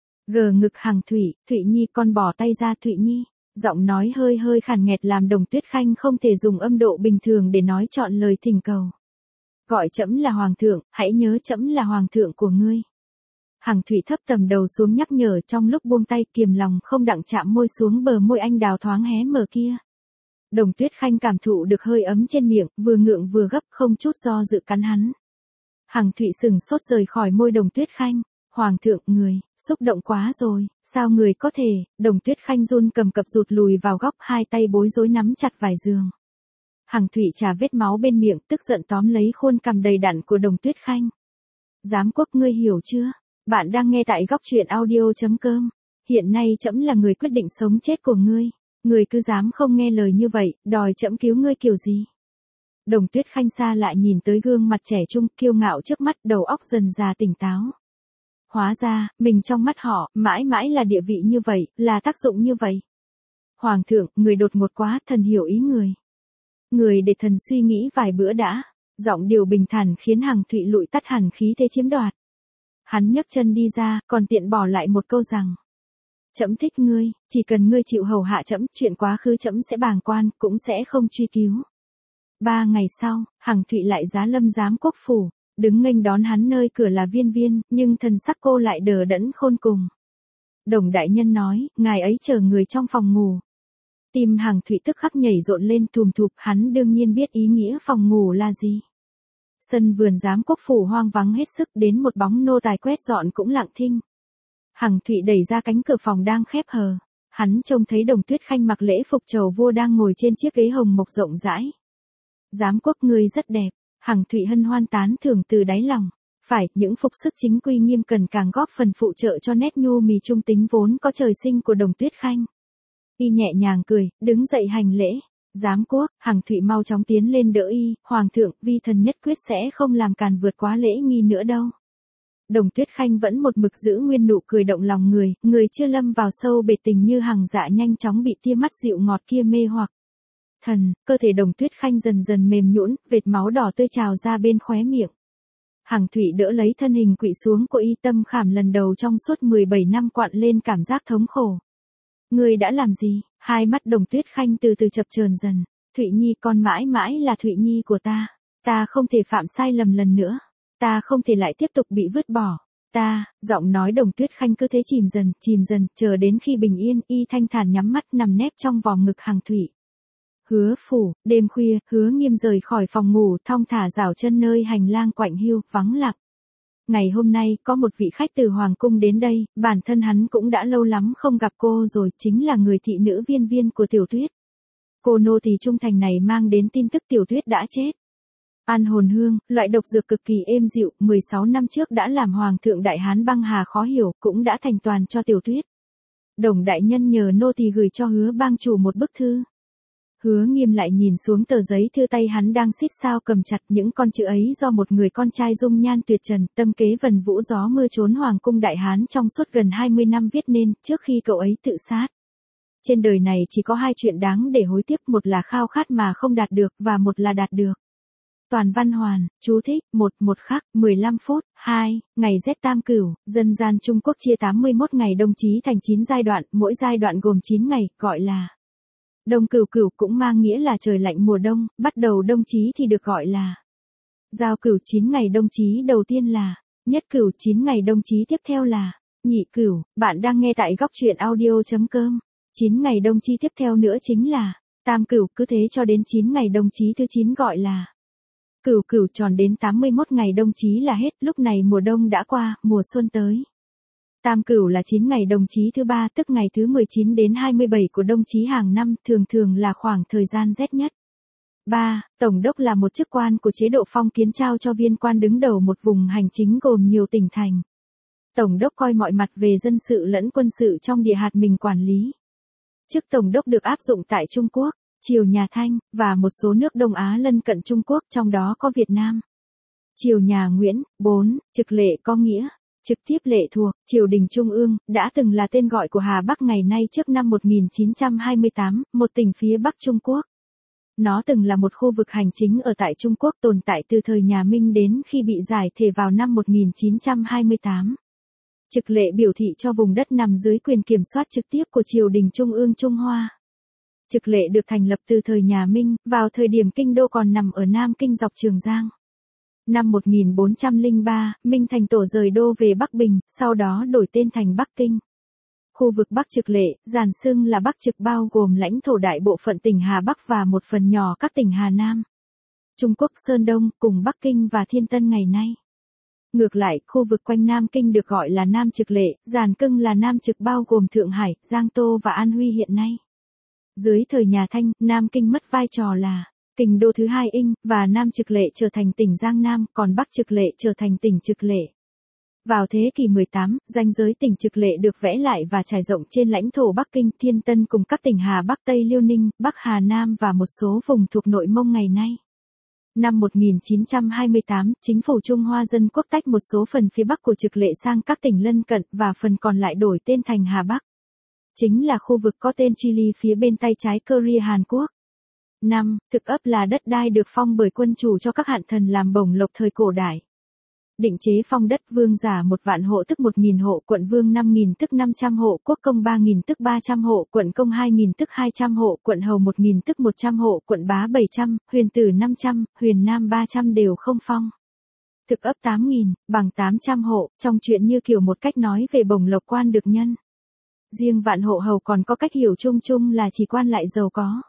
Gờ ngực Hằng Thụy, Thụy Nhi con bỏ tay ra Thụy Nhi. Giọng nói hơi hơi khàn nghẹt làm Đồng Tuyết Khanh không thể dùng âm độ bình thường để nói trọn lời thỉnh cầu. Gọi trẫm là Hoàng thượng, hãy nhớ trẫm là Hoàng thượng của ngươi. Hằng Thụy thấp tầm đầu xuống nhắc nhở, trong lúc buông tay kiềm lòng không đặng chạm môi xuống bờ môi anh đào thoáng hé mở kia. Đồng Tuyết Khanh cảm thụ được hơi ấm trên miệng, vừa ngượng vừa gấp, không chút do dự cắn hắn. Hằng Thụy sừng sốt rời khỏi môi Đồng Tuyết Khanh. Hoàng thượng, người, xúc động quá rồi, sao người có thể? Đồng Tuyết Khanh run cầm cập rụt lùi vào góc, hai tay bối rối nắm chặt vải giường. Hằng Thụy chà vết máu bên miệng, tức giận tóm lấy khuôn cằm đầy đặn của Đồng Tuyết Khanh. Giám quốc, ngươi hiểu chưa? Bạn đang nghe tại góc truyện audio chấm com. Hiện nay trẫm là người quyết định sống chết của ngươi. Ngươi cứ dám không nghe lời như vậy, đòi trẫm cứu ngươi kiểu gì? Đồng Tuyết Khanh xa lại nhìn tới gương mặt trẻ trung, kiêu ngạo trước mắt, đầu óc dần già tỉnh táo. Hóa ra, mình trong mắt họ, mãi mãi là địa vị như vậy, là tác dụng như vậy. Hoàng thượng, người đột ngột quá, thần hiểu ý người. Người để thần suy nghĩ vài bữa đã. Giọng điều bình thản khiến Hằng Thụy lụi tắt hẳn khí thế chiếm đoạt. Hắn nhấc chân đi ra, còn tiện bỏ lại một câu rằng. Trẫm thích ngươi, chỉ cần ngươi chịu hầu hạ trẫm, chuyện quá khứ trẫm sẽ bàng quan, cũng sẽ không truy cứu. Ba ngày sau, Hằng Thụy lại giá lâm giám quốc phủ, đứng nghênh đón hắn nơi cửa là Viên Viên, nhưng thần sắc cô lại đờ đẫn khôn cùng. Đồng đại nhân nói, ngài ấy chờ người trong phòng ngủ. Tim Hằng Thụy tức khắc nhảy rộn lên thùm thụp, hắn đương nhiên biết ý nghĩa phòng ngủ là gì. Sân vườn giám quốc phủ hoang vắng hết sức, đến một bóng nô tài quét dọn cũng lặng thinh. Hằng Thụy đẩy ra cánh cửa phòng đang khép hờ. Hắn trông thấy Đồng Tuyết Khanh mặc lễ phục trầu vua đang ngồi trên chiếc ghế hồng mộc rộng rãi. Giám quốc, ngươi rất đẹp. Hằng Thụy hân hoan tán thưởng từ đáy lòng. Phải, những phục sức chính quy nghiêm cần càng góp phần phụ trợ cho nét nhu mì trung tính vốn có trời sinh của Đồng Tuyết Khanh. Y nhẹ nhàng cười, đứng dậy hành lễ. Giám quốc, Hằng Thụy mau chóng tiến lên đỡ y, Hoàng thượng, vi thần nhất quyết sẽ không làm càn vượt quá lễ nghi nữa đâu. Đồng Tuyết Khanh vẫn một mực giữ nguyên nụ cười động lòng người, người chưa lâm vào sâu bể tình như Hằng Dạ nhanh chóng bị tia mắt dịu ngọt kia mê hoặc. Thần, cơ thể Đồng Tuyết Khanh dần dần mềm nhũn, vệt máu đỏ tươi trào ra bên khóe miệng. Hằng Thụy đỡ lấy thân hình quỵ xuống của y, tâm khảm lần đầu trong suốt mười bảy năm quặn lên cảm giác thống khổ. Ngươi đã làm gì? Hai mắt Đồng Tuyết Khanh từ từ chập chờn dần. Thụy Nhi, con mãi mãi là Thụy Nhi của ta. Ta không thể phạm sai lầm lần nữa. Ta không thể lại tiếp tục bị vứt bỏ. Ta, giọng nói Đồng Tuyết Khanh cứ thế chìm dần, chìm dần, chờ đến khi bình yên, y thanh thản nhắm mắt nằm nép trong vòng ngực Hằng Thụy. Hứa phủ, đêm khuya, Hứa Nghiêm rời khỏi phòng ngủ, thong thả rảo chân nơi hành lang quạnh hiu, vắng lặng. Ngày hôm nay, có một vị khách từ Hoàng cung đến đây, bản thân hắn cũng đã lâu lắm không gặp cô rồi, chính là người thị nữ Viên Viên của Tiểu Tuyết. Cô nô tỳ trung thành này mang đến tin tức Tiểu Tuyết đã chết. An hồn hương, loại độc dược cực kỳ êm dịu, mười sáu năm trước đã làm Hoàng thượng Đại Hán băng hà khó hiểu, cũng đã thành toàn cho Tiểu Tuyết. Đồng đại nhân nhờ nô tỳ gửi cho Hứa bang chủ một bức thư. Hứa Nghiêm lại nhìn xuống tờ giấy thư tay hắn đang xít sao cầm chặt, những con chữ ấy do một người con trai dung nhan tuyệt trần, tâm kế vần vũ gió mưa trốn Hoàng cung Đại Hán trong suốt gần hai mươi năm viết nên, trước khi cậu ấy tự sát. Trên đời này chỉ có hai chuyện đáng để hối tiếc, một là khao khát mà không đạt được, và một là đạt được. Toàn văn hoàn, chú thích, một, một khắc, mười lăm phút, hai, ngày rét tam cửu, dân gian Trung Quốc chia tám mươi mốt ngày đông chí thành chín giai đoạn, mỗi giai đoạn gồm chín ngày, gọi là Đông Cửu Cửu, cũng mang nghĩa là trời lạnh mùa đông, bắt đầu đông chí thì được gọi là Giao Cửu. Chín ngày đông chí đầu tiên là Nhất Cửu, chín ngày đông chí tiếp theo là Nhị Cửu. Bạn đang nghe tại góc truyện audio chấm com. chín ngày đông chí tiếp theo nữa chính là Tam Cửu, cứ thế cho đến chín ngày đông chí thứ chín gọi là Cửu Cửu, tròn đến tám mươi mốt ngày đông chí là hết, lúc này mùa đông đã qua, mùa xuân tới. Tam Cửu là chín ngày đông chí thứ ba, tức ngày thứ mười chín đến hai mươi bảy của đông chí hàng năm, thường thường là khoảng thời gian rét nhất. ba. Tổng đốc là một chức quan của chế độ phong kiến trao cho viên quan đứng đầu một vùng hành chính gồm nhiều tỉnh thành. Tổng đốc coi mọi mặt về dân sự lẫn quân sự trong địa hạt mình quản lý. Chức tổng đốc được áp dụng tại Trung Quốc, triều nhà Thanh, và một số nước Đông Á lân cận Trung Quốc, trong đó có Việt Nam. Triều nhà Nguyễn. bốn. Trực lệ có nghĩa trực tiếp lệ thuộc, triều đình Trung ương, đã từng là tên gọi của Hà Bắc ngày nay trước năm một nghìn chín trăm hai mươi tám, một tỉnh phía Bắc Trung Quốc. Nó từng là một khu vực hành chính ở tại Trung Quốc tồn tại từ thời nhà Minh đến khi bị giải thể vào năm một nghìn chín trăm hai mươi tám. Trực lệ biểu thị cho vùng đất nằm dưới quyền kiểm soát trực tiếp của triều đình Trung ương Trung Hoa. Trực lệ được thành lập từ thời nhà Minh, vào thời điểm kinh đô còn nằm ở Nam Kinh dọc Trường Giang. Năm một nghìn bốn trăm lẻ ba, Minh Thành Tổ rời đô về Bắc Bình, sau đó đổi tên thành Bắc Kinh. Khu vực Bắc Trực Lệ, giản xưng là Bắc Trực, bao gồm lãnh thổ đại bộ phận tỉnh Hà Bắc và một phần nhỏ các tỉnh Hà Nam, Trung Quốc Sơn Đông, cùng Bắc Kinh và Thiên Tân ngày nay. Ngược lại, khu vực quanh Nam Kinh được gọi là Nam Trực Lệ, giản cưng là Nam Trực, bao gồm Thượng Hải, Giang Tô và An Huy hiện nay. Dưới thời nhà Thanh, Nam Kinh mất vai trò là kinh đô thứ hai Inh, và Nam Trực Lệ trở thành tỉnh Giang Nam, còn Bắc Trực Lệ trở thành tỉnh Trực Lệ. Vào thế kỷ mười tám, ranh giới tỉnh Trực Lệ được vẽ lại và trải rộng trên lãnh thổ Bắc Kinh, Thiên Tân cùng các tỉnh Hà Bắc, Tây Liêu Ninh, Bắc Hà Nam và một số vùng thuộc nội Mông ngày nay. Năm một nghìn chín trăm hai mươi tám, chính phủ Trung Hoa Dân Quốc tách một số phần phía Bắc của Trực Lệ sang các tỉnh lân cận, và phần còn lại đổi tên thành Hà Bắc. Chính là khu vực có tên Chili phía bên tay trái Korea Hàn Quốc. năm. Thực ấp là đất đai được phong bởi quân chủ cho các hạn thần làm bổng lộc thời cổ đại. Định chế phong đất, vương giả một vạn hộ tức một nghìn hộ, quận vương năm nghìn tức năm trăm hộ, quốc công ba nghìn tức ba trăm hộ, quận công hai nghìn tức hai trăm hộ, quận hầu một nghìn tức một trăm hộ, quận bá bảy trăm, huyền tử năm trăm, huyền nam ba trăm đều không phong. Thực ấp tám nghìn, bằng tám trăm hộ, trong chuyện như kiểu một cách nói về bổng lộc quan được nhân. Riêng vạn hộ hầu còn có cách hiểu chung chung là chỉ quan lại giàu có.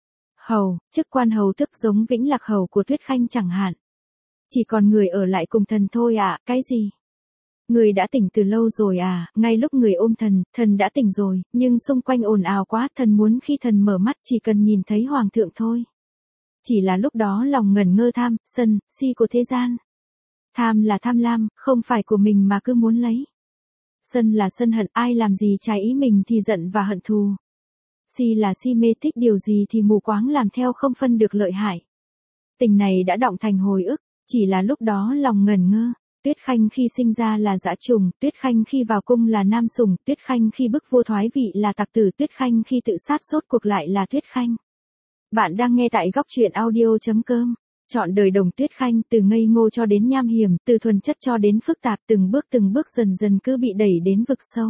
Hầu, chức quan hầu tức giống Vĩnh Lạc hầu của Tuyết Khanh chẳng hạn. Chỉ còn người ở lại cùng thần thôi à, cái gì? Người đã tỉnh từ lâu rồi à, ngay lúc người ôm thần, thần đã tỉnh rồi, nhưng xung quanh ồn ào quá, thần muốn khi thần mở mắt chỉ cần nhìn thấy hoàng thượng thôi. Chỉ là lúc đó lòng ngẩn ngơ tham, sân, si của thế gian. Tham là tham lam, không phải của mình mà cứ muốn lấy. Sân là sân hận, ai làm gì trái ý mình thì giận và hận thù. Si là si mê thích điều gì thì mù quáng làm theo không phân được lợi hại. Tình này đã đọng thành hồi ức, chỉ là lúc đó lòng ngẩn ngơ. Tuyết Khanh khi sinh ra là dã trùng, Tuyết Khanh khi vào cung là nam sủng, Tuyết Khanh khi bức vua thoái vị là tặc tử, Tuyết Khanh khi tự sát rốt cuộc lại là Tuyết Khanh. Bạn đang nghe tại góc truyện audio chấm com. Chọn đời Đồng Tuyết Khanh, từ ngây ngô cho đến nham hiểm, từ thuần chất cho đến phức tạp, từng bước từng bước dần dần cứ bị đẩy đến vực sâu.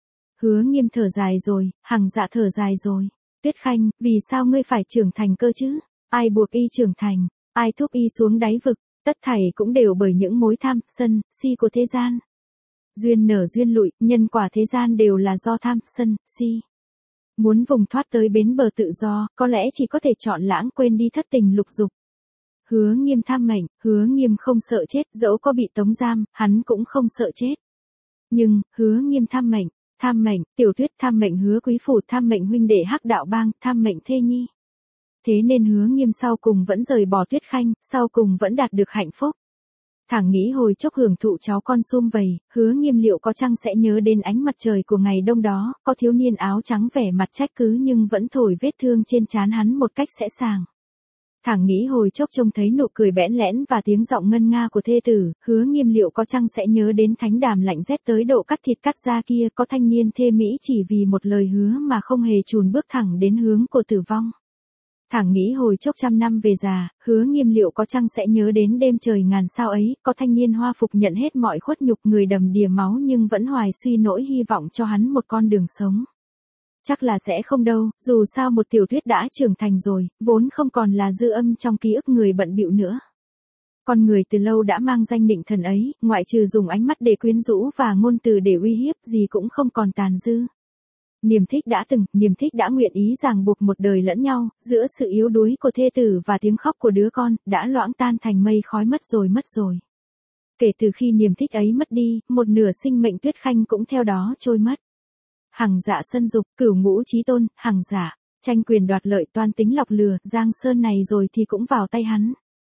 Hứa Nghiêm thở dài rồi, Hằng Dạ thở dài rồi. Tuyết Khanh, vì sao ngươi phải trưởng thành cơ chứ? Ai buộc y trưởng thành? Ai thúc y xuống đáy vực? Tất thảy cũng đều bởi những mối tham, sân, si của thế gian. Duyên nở duyên lụi, nhân quả thế gian đều là do tham, sân, si. Muốn vùng thoát tới bến bờ tự do, có lẽ chỉ có thể chọn lãng quên đi thất tình lục dục. Hứa Nghiêm tham mệnh, Hứa Nghiêm không sợ chết, dẫu có bị tống giam, hắn cũng không sợ chết. Nhưng, Hứa Nghiêm tham mệnh, tham mệnh, tiểu thuyết tham mệnh Hứa Quý Phủ, tham mệnh huynh đệ Hắc Đạo Bang, tham mệnh Thê Nhi. Thế nên Hứa Nghiêm sau cùng vẫn rời bỏ Tuyết Khanh, sau cùng vẫn đạt được hạnh phúc. Thẳng nghĩ hồi chốc hưởng thụ cháu con sum vầy, Hứa Nghiêm liệu có chăng sẽ nhớ đến ánh mặt trời của ngày đông đó, có thiếu niên áo trắng vẻ mặt trách cứ nhưng vẫn thổi vết thương trên trán hắn một cách dễ dàng. Thẳng nghĩ hồi chốc trông thấy nụ cười bẽn lẽn và tiếng giọng ngân nga của thê tử, Hứa Nghiêm liệu có chăng sẽ nhớ đến thánh đàm lạnh rét tới độ cắt thịt cắt da kia, có thanh niên thê mỹ chỉ vì một lời hứa mà không hề chùn bước thẳng đến hướng của tử vong. Thẳng nghĩ hồi chốc trăm năm về già, Hứa Nghiêm liệu có chăng sẽ nhớ đến đêm trời ngàn sao ấy, có thanh niên hoa phục nhận hết mọi khuất nhục, người đầm đìa máu nhưng vẫn hoài suy nỗi hy vọng cho hắn một con đường sống. Chắc là sẽ không đâu, dù sao một tiểu thuyết đã trưởng thành rồi, vốn không còn là dư âm trong ký ức người bận bịu nữa. Con người từ lâu đã mang danh định thần ấy, ngoại trừ dùng ánh mắt để quyến rũ và ngôn từ để uy hiếp, gì cũng không còn tàn dư. Niềm thích đã từng, niềm thích đã nguyện ý ràng buộc một đời lẫn nhau, giữa sự yếu đuối của thê tử và tiếng khóc của đứa con, đã loãng tan thành mây khói mất rồi mất rồi. Kể từ khi niềm thích ấy mất đi, một nửa sinh mệnh Tuyết Khanh cũng theo đó trôi mất. Hằng Dạ sân dục, cửu ngũ chí tôn, Hằng Dạ, tranh quyền đoạt lợi, toan tính lọc lừa, giang sơn này rồi thì cũng vào tay hắn.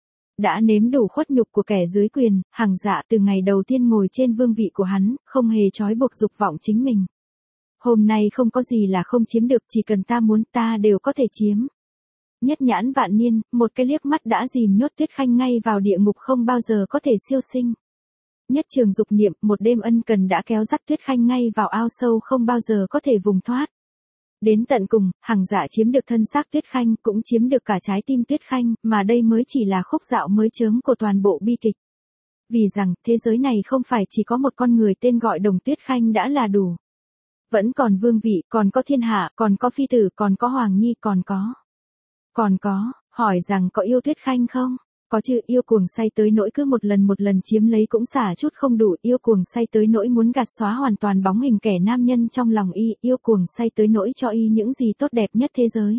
Đã nếm đủ khuất nhục của kẻ dưới quyền, Hằng Dạ từ ngày đầu tiên ngồi trên vương vị của hắn, không hề trói buộc dục vọng chính mình. Hôm nay không có gì là không chiếm được, chỉ cần ta muốn ta đều có thể chiếm. Nhất nhãn vạn niên, một cái liếc mắt đã dìm nhốt Tuyết Khanh ngay vào địa ngục không bao giờ có thể siêu sinh. Nhất trường dục niệm, một đêm ân cần đã kéo dắt Tuyết Khanh ngay vào ao sâu không bao giờ có thể vùng thoát. Đến tận cùng, Hằng Dạ chiếm được thân xác Tuyết Khanh, cũng chiếm được cả trái tim Tuyết Khanh, mà đây mới chỉ là khúc dạo mới chớm của toàn bộ bi kịch. Vì rằng, thế giới này không phải chỉ có một con người tên gọi Đồng Tuyết Khanh đã là đủ. Vẫn còn vương vị, còn có thiên hạ, còn có phi tử, còn có hoàng nhi, còn có. Còn có, hỏi rằng có yêu Tuyết Khanh không? Có chứ, yêu cuồng say tới nỗi cứ một lần một lần chiếm lấy cũng xả chút không đủ, yêu cuồng say tới nỗi muốn gạt xóa hoàn toàn bóng hình kẻ nam nhân trong lòng y, yêu cuồng say tới nỗi cho y những gì tốt đẹp nhất thế giới.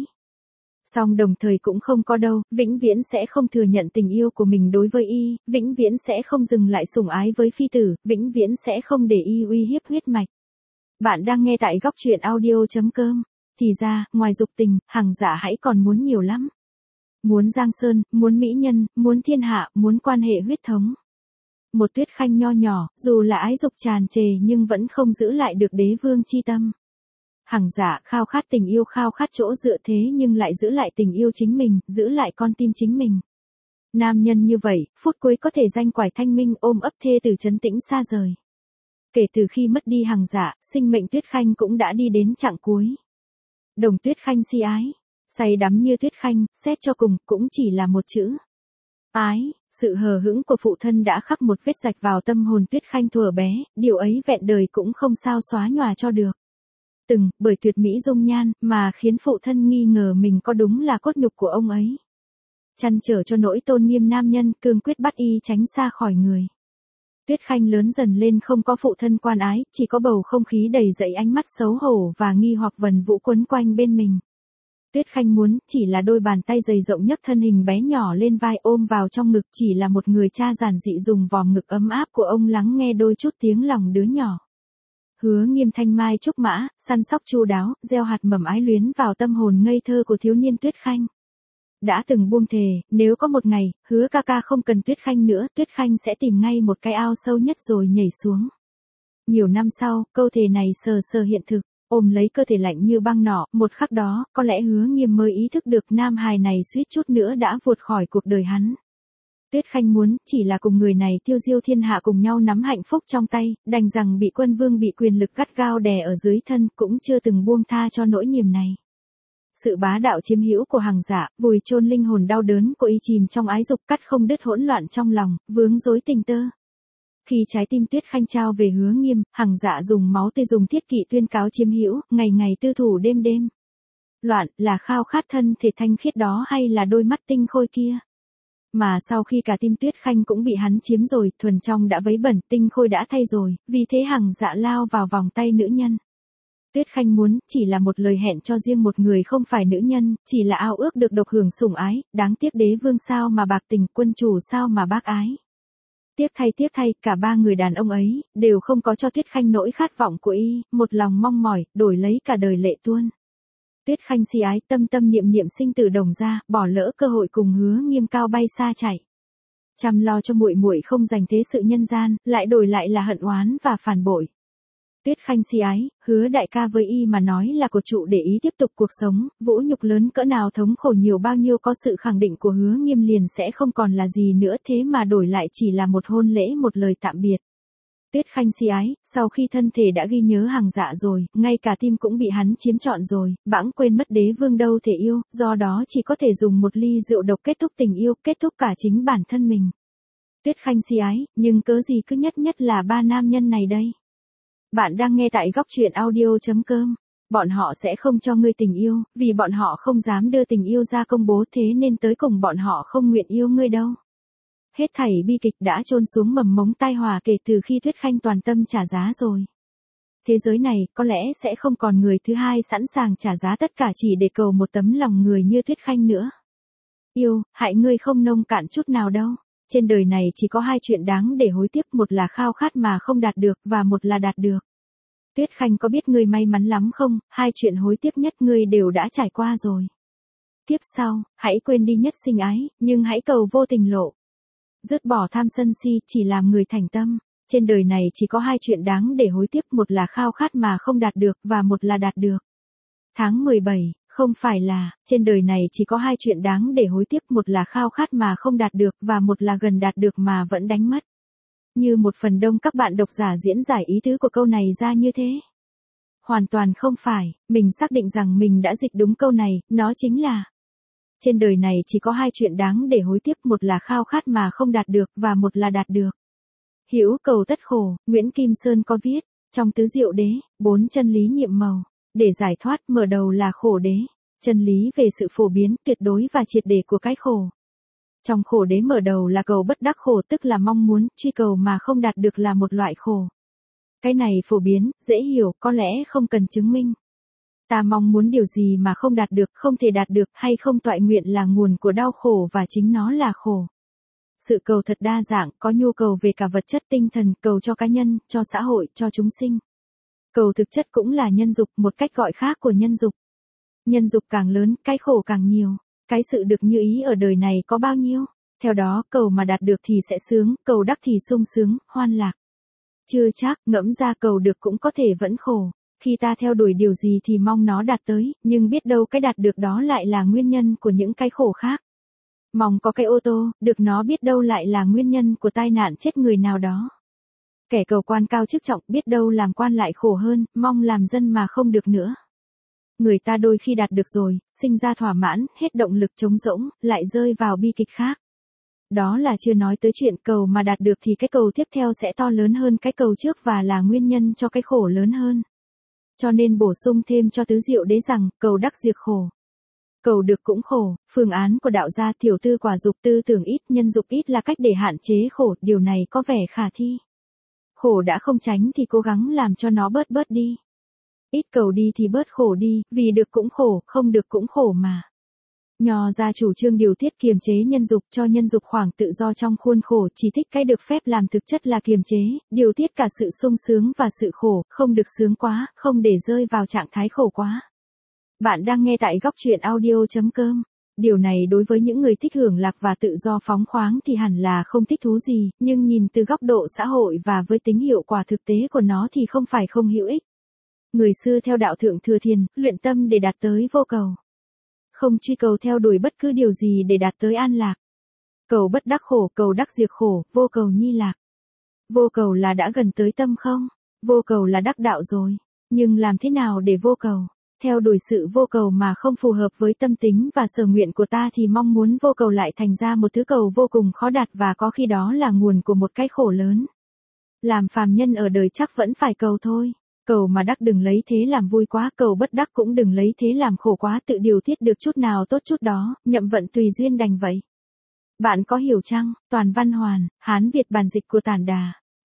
Song đồng thời cũng không có đâu, vĩnh viễn sẽ không thừa nhận tình yêu của mình đối với y, vĩnh viễn sẽ không dừng lại sủng ái với phi tử, vĩnh viễn sẽ không để y uy hiếp huyết mạch. Bạn đang nghe tại góc truyện audio chấm com. Thì ra, ngoài dục tình, Hằng Dạ hãy còn muốn nhiều lắm. Muốn giang sơn, muốn mỹ nhân, muốn thiên hạ, muốn quan hệ huyết thống. Một Tuyết Khanh nho nhỏ, dù là ái dục tràn trề nhưng vẫn không giữ lại được đế vương chi tâm. Hằng Dạ khao khát tình yêu, khao khát chỗ dựa, thế nhưng lại giữ lại tình yêu chính mình, giữ lại con tim chính mình. Nam nhân như vậy, phút cuối có thể danh quải thanh minh, ôm ấp thê từ trấn tĩnh xa rời. Kể từ khi mất đi Hằng Dạ, sinh mệnh Tuyết Khanh cũng đã đi đến chặng cuối. Đồng Tuyết Khanh si ái, say đắm như Tuyết Khanh, xét cho cùng, cũng chỉ là một chữ. Ái, sự hờ hững của phụ thân đã khắc một vết rạch vào tâm hồn Tuyết Khanh thuở bé, điều ấy vẹn đời cũng không sao xóa nhòa cho được. Từng, bởi tuyệt mỹ dung nhan, mà khiến phụ thân nghi ngờ mình có đúng là cốt nhục của ông ấy. Chăn trở cho nỗi tôn nghiêm nam nhân, cương quyết bắt y tránh xa khỏi người. Tuyết Khanh lớn dần lên không có phụ thân quan ái, chỉ có bầu không khí đầy dẫy ánh mắt xấu hổ và nghi hoặc vần vũ quấn quanh bên mình. Tuyết Khanh muốn, chỉ là đôi bàn tay dày rộng nhấc thân hình bé nhỏ lên vai ôm vào trong ngực, chỉ là một người cha giản dị dùng vòm ngực ấm áp của ông lắng nghe đôi chút tiếng lòng đứa nhỏ. Hứa Nghiêm thanh mai trúc mã, săn sóc chu đáo, gieo hạt mầm ái luyến vào tâm hồn ngây thơ của thiếu niên Tuyết Khanh. Đã từng buông thề, nếu có một ngày, Hứa ca ca không cần Tuyết Khanh nữa, Tuyết Khanh sẽ tìm ngay một cái ao sâu nhất rồi nhảy xuống. Nhiều năm sau, câu thề này sờ sờ hiện thực, ôm lấy cơ thể lạnh như băng nọ, một khắc đó, có lẽ Hứa Nghiêm mới ý thức được nam hài này suýt chút nữa đã vụt khỏi cuộc đời hắn. Tuyết Khanh muốn, chỉ là cùng người này tiêu diêu thiên hạ, cùng nhau nắm hạnh phúc trong tay, đành rằng bị quân vương bị quyền lực gắt gao đè ở dưới thân, cũng chưa từng buông tha cho nỗi niềm này. Sự bá đạo chiếm hữu của Hằng Dạ, vùi chôn linh hồn đau đớn của y chìm trong ái dục, cắt không đứt hỗn loạn trong lòng, vướng rối tình tơ. Khi trái tim Tuyết Khanh trao về Hứa Nghiêm, Hằng Dạ dùng máu tươi dùng thiết kỵ tuyên cáo chiếm hữu, ngày ngày tư thủ đêm đêm. Loạn, là khao khát thân thể thanh khiết đó hay là đôi mắt tinh khôi kia? Mà sau khi cả tim Tuyết Khanh cũng bị hắn chiếm rồi, thuần trong đã vấy bẩn, tinh khôi đã thay rồi, vì thế Hằng Dạ lao vào vòng tay nữ nhân. Tuyết Khanh muốn, chỉ là một lời hẹn cho riêng một người không phải nữ nhân, chỉ là ao ước được độc hưởng sủng ái, đáng tiếc đế vương sao mà bạc tình, quân chủ sao mà bác ái. Tiếc thay tiếc thay, cả ba người đàn ông ấy, đều không có cho Tuyết Khanh nỗi khát vọng của y, một lòng mong mỏi, đổi lấy cả đời lệ tuôn. Tuyết Khanh si ái, tâm tâm niệm niệm sinh tử đồng ra, bỏ lỡ cơ hội cùng Hứa Nghiêm cao bay xa chạy. Chăm lo cho muội muội không dành thế sự nhân gian, lại đổi lại là hận oán và phản bội. Tuyết Khanh si ái, Hứa đại ca với y mà nói là cột trụ để ý tiếp tục cuộc sống, vũ nhục lớn cỡ nào thống khổ nhiều bao nhiêu có sự khẳng định của Hứa Nghiêm liền sẽ không còn là gì nữa, thế mà đổi lại chỉ là một hôn lễ, một lời tạm biệt. Tuyết Khanh si ái, sau khi thân thể đã ghi nhớ hàng dạ rồi, ngay cả tim cũng bị hắn chiếm trọn rồi, bẵng quên mất đế vương đâu thể yêu, do đó chỉ có thể dùng một ly rượu độc kết thúc tình yêu, kết thúc cả chính bản thân mình. Tuyết Khanh si ái, nhưng cớ gì cứ nhất nhất là ba nam nhân này đây. Bạn đang nghe tại góc truyện audio.com. Bọn họ sẽ không cho ngươi tình yêu, vì bọn họ không dám đưa tình yêu ra công bố, thế nên tới cùng bọn họ không nguyện yêu ngươi đâu. Hết thảy bi kịch đã chôn xuống mầm mống tai họa kể từ khi Tuyết Khanh toàn tâm trả giá rồi. Thế giới này, có lẽ sẽ không còn người thứ hai sẵn sàng trả giá tất cả chỉ để cầu một tấm lòng người như Tuyết Khanh nữa. Yêu, hại ngươi không nông cạn chút nào đâu. Trên đời này chỉ có hai chuyện đáng để hối tiếc, một là khao khát mà không đạt được, và một là đạt được. Tuyết Khanh có biết ngươi may mắn lắm không, hai chuyện hối tiếc nhất ngươi đều đã trải qua rồi. Tiếp sau, hãy quên đi nhất sinh ái, nhưng hãy cầu vô tình lộ. Dứt bỏ tham sân si, chỉ làm người thành tâm. Trên đời này chỉ có hai chuyện đáng để hối tiếc, một là khao khát mà không đạt được, và một là đạt được. Tháng mười bảy, không phải là, trên đời này chỉ có hai chuyện đáng để hối tiếc, một là khao khát mà không đạt được, và một là gần đạt được mà vẫn đánh mất. Như một phần đông các bạn độc giả diễn giải ý tứ của câu này ra như thế. Hoàn toàn không phải, mình xác định rằng mình đã dịch đúng câu này, nó chính là: trên đời này chỉ có hai chuyện đáng để hối tiếc, một là khao khát mà không đạt được, và một là đạt được. Hữu cầu tất khổ, Nguyễn Kim Sơn có viết, trong tứ diệu đế, bốn chân lý nhiệm màu, để giải thoát mở đầu là khổ đế, chân lý về sự phổ biến, tuyệt đối và triệt để của cái khổ. Trong khổ đế mở đầu là cầu bất đắc khổ, tức là mong muốn, truy cầu mà không đạt được là một loại khổ. Cái này phổ biến, dễ hiểu, có lẽ không cần chứng minh. Ta mong muốn điều gì mà không đạt được, không thể đạt được, hay không toại nguyện là nguồn của đau khổ và chính nó là khổ. Sự cầu thật đa dạng, có nhu cầu về cả vật chất tinh thần, cầu cho cá nhân, cho xã hội, cho chúng sinh. Cầu thực chất cũng là nhân dục, một cách gọi khác của nhân dục. Nhân dục càng lớn, cái khổ càng nhiều. Cái sự được như ý ở đời này có bao nhiêu? Theo đó, cầu mà đạt được thì sẽ sướng, cầu đắc thì sung sướng, hoan lạc. Chưa chắc, ngẫm ra cầu được cũng có thể vẫn khổ. Khi ta theo đuổi điều gì thì mong nó đạt tới, nhưng biết đâu cái đạt được đó lại là nguyên nhân của những cái khổ khác. Mong có cái ô tô, được nó biết đâu lại là nguyên nhân của tai nạn chết người nào đó. Kẻ cầu quan cao chức trọng biết đâu làm quan lại khổ hơn, mong làm dân mà không được nữa. Người ta đôi khi đạt được rồi, sinh ra thỏa mãn, hết động lực trống rỗng, lại rơi vào bi kịch khác. Đó là chưa nói tới chuyện cầu mà đạt được thì cái cầu tiếp theo sẽ to lớn hơn cái cầu trước và là nguyên nhân cho cái khổ lớn hơn. Cho nên bổ sung thêm cho tứ diệu đế rằng, cầu đắc diệt khổ. Cầu được cũng khổ, phương án của đạo gia tiểu tư quả dục, tư tưởng ít, nhân dục ít là cách để hạn chế khổ, điều này có vẻ khả thi. Khổ đã không tránh thì cố gắng làm cho nó bớt bớt đi. Ít cầu đi thì bớt khổ đi, vì được cũng khổ, không được cũng khổ mà. Nho ra chủ trương điều tiết kiềm chế nhân dục, cho nhân dục khoảng tự do trong khuôn khổ, chỉ thích cái được phép làm, thực chất là kiềm chế, điều tiết cả sự sung sướng và sự khổ, không được sướng quá, không để rơi vào trạng thái khổ quá. Bạn đang nghe tại góc truyện audio.com. Điều này đối với những người thích hưởng lạc và tự do phóng khoáng thì hẳn là không thích thú gì, nhưng nhìn từ góc độ xã hội và với tính hiệu quả thực tế của nó thì không phải không hữu ích. Người xưa theo đạo Thượng Thừa Thiền, luyện tâm để đạt tới vô cầu. Không truy cầu theo đuổi bất cứ điều gì để đạt tới an lạc. Cầu bất đắc khổ, cầu đắc diệt khổ, vô cầu nhi lạc. Vô cầu là đã gần tới tâm không? Vô cầu là đắc đạo rồi. Nhưng làm thế nào để vô cầu? Theo đuổi sự vô cầu mà không phù hợp với tâm tính và sở nguyện của ta thì mong muốn vô cầu lại thành ra một thứ cầu vô cùng khó đạt và có khi đó là nguồn của một cái khổ lớn. Làm phàm nhân ở đời chắc vẫn phải cầu thôi. Cầu mà đắc đừng lấy thế làm vui quá, cầu bất đắc cũng đừng lấy thế làm khổ quá, tự điều tiết được chút nào tốt chút đó, nhậm vận tùy duyên đành vậy. Bạn có hiểu chăng? Toàn Văn Hoàn, Hán Việt bản dịch của Tản Đà.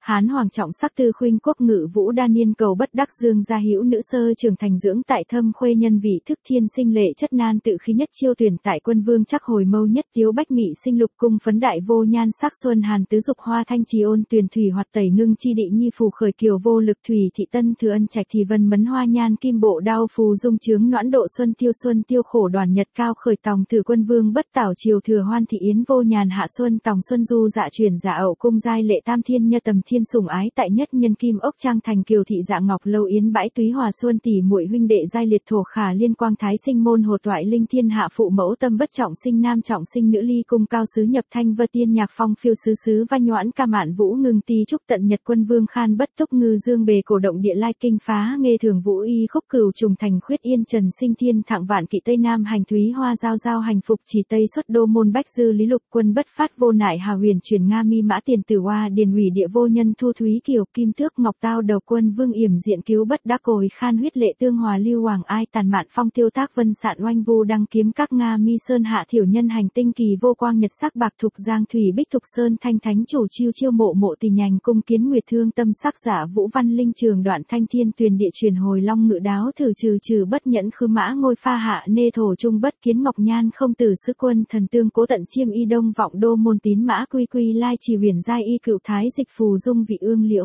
Hán hoàng trọng sắc tư khuynh quốc ngự vũ đa niên cầu bất đắc dương gia hữu nữ sơ trưởng thành dưỡng tại thâm khuê nhân vị thức thiên sinh lệ chất nan tự khí nhất chiêu tuyển tại quân vương chắc hồi mâu nhất tiếu bách mị sinh lục cung phấn đại vô nhan sắc xuân hàn tứ dục hoa thanh trì ôn tuyền thủy hoạt tẩy ngưng chi định nhi phù khởi kiều vô lực thủy thị tân thừa ân trạch thì vân mấn hoa nhan kim bộ đao phù dung trướng noãn độ xuân tiêu xuân tiêu khổ đoàn nhật cao khởi tòng thừa quân vương bất tảo triều thừa hoan thị yến vô nhàn hạ xuân tòng xuân du dạ truyền dạ ậu cung giai lệ tam thiên nhơ tầm thiên sủng ái tại nhất nhân kim ốc trang thành kiều thị dạ ngọc lâu yến bãi túy hòa xuân tỷ muội huynh đệ giai liệt thổ khả liên quang thái sinh môn hồ toại linh thiên hạ phụ mẫu tâm bất trọng sinh nam trọng sinh nữ ly cung cao sứ nhập thanh vơ tiên nhạc phong phiêu sứ sứ va nhoãn ca mạn vũ ngưng ti trúc tận nhật quân vương khan bất túc ngư dương bề cổ động địa lai kinh phá nghe thường vũ y khúc cửu trùng thành khuyết yên trần sinh thiên thạng vạn kỵ tây nam hành thúy hoa giao giao hành phục chỉ tây xuất đô môn bách dư lý lục quân bất phát vô nại hà huyền truyền nga mi mã tiền tử hoa điền ủy địa vô nhân thu thúy kiều kim tước ngọc tao đầu quân vương yểm diện cứu bất đắc cồi khan huyết lệ tương hòa lưu hoàng ai tàn mạn phong tiêu tác vân sạn oanh vu đăng kiếm các nga mi sơn hạ thiểu nhân hành tinh kỳ vô quang nhật sắc bạc thục giang thủy bích thục sơn thanh thánh chủ chiêu chiêu mộ mộ tỳ nhành cung kiến nguyệt thương tâm sắc giả vũ văn linh trường đoạn thanh thiên tuyền địa truyền hồi long ngự đáo thử trừ trừ bất nhẫn khư mã ngôi pha hạ nê thổ trung bất kiến ngọc nhan không tử sức quân thần tương cố tận chiêm y đông vọng đô môn tín mã quy quy lai chỉ huyền giai y cựu thái dịch phù dung vị ương liễu.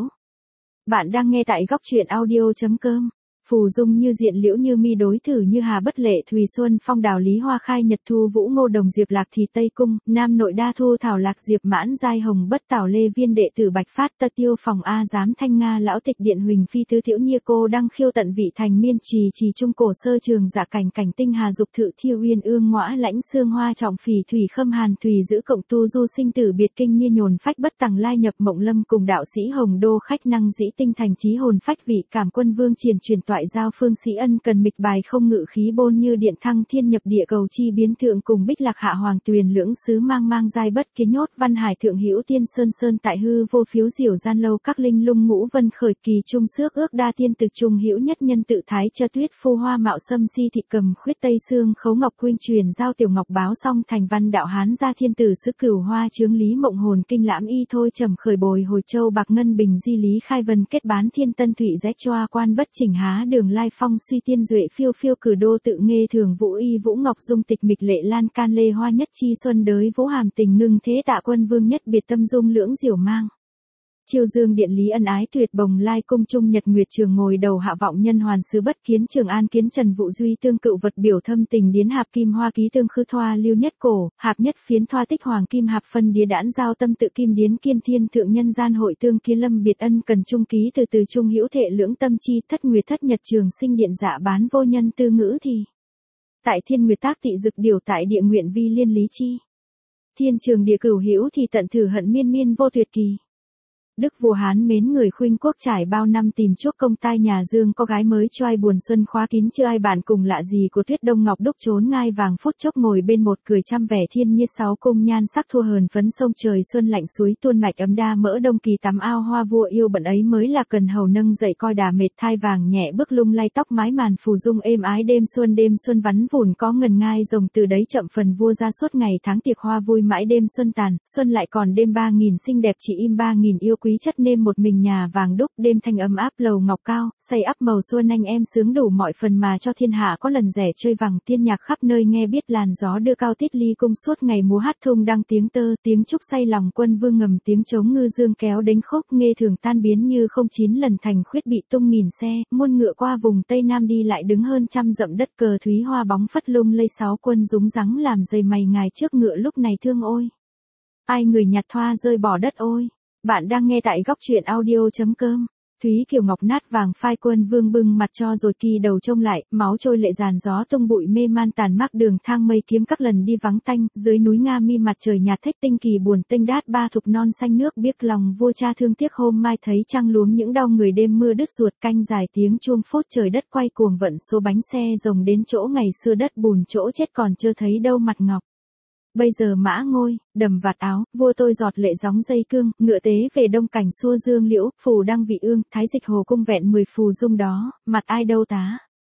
Bạn đang nghe tại góc truyện audio.com. Phù dung như diện liễu như mi đối thử như hà bất lệ thùy xuân phong đào lý hoa khai nhật thu vũ ngô đồng diệp lạc thì tây cung nam nội đa thu thảo lạc diệp mãn giai hồng bất tảo lê viên đệ tử bạch phát tơ tiêu phòng a giám thanh nga lão tịch điện huỳnh phi tứ thiễu nhia cô đăng khiêu tận vị thành miên trì trì trung cổ sơ trường dạ cảnh cảnh tinh hà dục thự thiêu uyên ương ngõa lãnh xương hoa trọng phỉ thủy khâm hàn thủy giữ cộng tu du sinh tử biệt kinh nia nhồn phách bất tằng lai nhập mộng lâm cùng đạo sĩ hồng đô khách năng dĩ tinh thành trí hồn phách vị cảm quân vương triền truyền toại giao phương sĩ ân cần mịch bài không ngự khí bôn như điện thăng thiên nhập địa cầu chi biến thượng cùng bích lạc hạ hoàng tuyền lưỡng sứ mang mang giai bất kiến nhốt văn hải thượng hữu tiên sơn sơn tại hư vô phiếu diểu gian lâu các linh lung ngũ vân khởi kỳ trung xước ước đa thiên thực trung hữu nhất nhân tự thái chơ tuyết phu hoa mạo sâm si thị cầm khuyết tây xương khấu ngọc quyên truyền giao tiểu ngọc báo song thành văn đạo hán gia thiên tử sứ cửu hoa chướng lý mộng hồn kinh lãm y thôi trầm khởi bồi hồi châu bạc ngân bình di lý khai vân kết bán thiên tân thụy rét choa quan bất chỉnh há đường lai phong suy tiên duệ phiêu phiêu cử đô tự nghe thường vũ y vũ ngọc dung tịch mịch lệ lan can lê hoa nhất chi xuân đới vũ hàm tình ngưng thế tạ quân vương nhất biệt tâm dung lưỡng diểu mang. Chiêu dương điện lý ân ái tuyệt bồng lai cung trung nhật nguyệt trường ngồi đầu hạ vọng nhân hoàn sứ bất kiến trường an kiến trần vụ duy tương cựu vật biểu thâm tình điến hạp kim hoa ký tương khư thoa lưu nhất cổ hạp nhất phiến thoa tích hoàng kim hạp phân đĩa đãn giao tâm tự kim điến kiên thiên thượng nhân gian hội tương kiến lâm biệt ân cần trung ký từ từ trung hữu thệ lưỡng tâm chi thất nguyệt thất nhật trường sinh điện dạ bán vô nhân tư ngữ thì tại thiên nguyệt tác tị dực điều tại địa nguyện vi liên lý chi thiên trường địa cửu hữu thì tận thử hận miên miên vô tuyệt kỳ. Đức vua Hán mến người khuynh quốc trải bao năm tìm chuốc công tai nhà Dương có gái mới cho ai buồn xuân khóa kín chưa ai bạn cùng lạ gì của Tuyết Đông Ngọc đúc trốn ngai vàng phút chốc ngồi bên một cười trăm vẻ thiên như sáu cung nhan sắc thua hờn phấn sông trời xuân lạnh suối tuôn mạch ấm đa mỡ đông kỳ tắm ao hoa vua yêu bận ấy mới là cần hầu nâng dậy coi đà mệt thai vàng nhẹ bước lung lay tóc mái màn phù dung êm ái đêm xuân đêm xuân vắn vùn có ngần ngai rồng từ đấy chậm phần vua ra suốt ngày tháng tiệc hoa vui mãi đêm xuân tàn xuân lại còn đêm ba nghìn xinh đẹp chỉ im ba nghìn yêu quý chất nêm một mình nhà vàng đúc đêm thanh ấm áp lầu ngọc cao say ắp màu xuân anh em sướng đủ mọi phần mà cho thiên hạ có lần rẻ chơi vàng tiên nhạc khắp nơi nghe biết làn gió đưa cao tít ly cung suốt ngày múa hát thung đăng tiếng tơ tiếng trúc say lòng quân vương ngầm tiếng trống ngư dương kéo đánh khúc nghe thường tan biến như không chín lần thành khuyết bị tung nghìn xe muôn ngựa qua vùng tây nam đi lại đứng hơn trăm dặm đất cờ thúy hoa bóng phất lung lây sáu quân dúng dắng làm dày mày ngài trước ngựa lúc này thương ôi ai người nhặt thoa rơi bỏ đất ôi. Bạn đang nghe tại góc truyện audio.com. Thúy Kiều Ngọc nát vàng phai quân vương bưng mặt cho rồi kỳ đầu trông lại, máu trôi lệ giàn gió tung bụi mê man tàn mác đường thang mây kiếm các lần đi vắng tanh, dưới núi Nga mi mặt trời nhạt thích tinh kỳ buồn tinh đát ba thục non xanh nước biếc lòng vua cha thương tiếc hôm mai thấy trăng luống những đau người đêm mưa đứt ruột canh dài tiếng chuông phốt trời đất quay cuồng vận số bánh xe rồng đến chỗ ngày xưa đất bùn chỗ chết còn chưa thấy đâu mặt ngọc. Bây giờ mã ngôi, đầm vạt áo, vua tôi giọt lệ gióng dây cương, ngựa tế về đông cảnh xua dương liễu, phù đăng vị ương, thái dịch hồ cung vẹn mười phù dung đó, mặt ai đâu tá.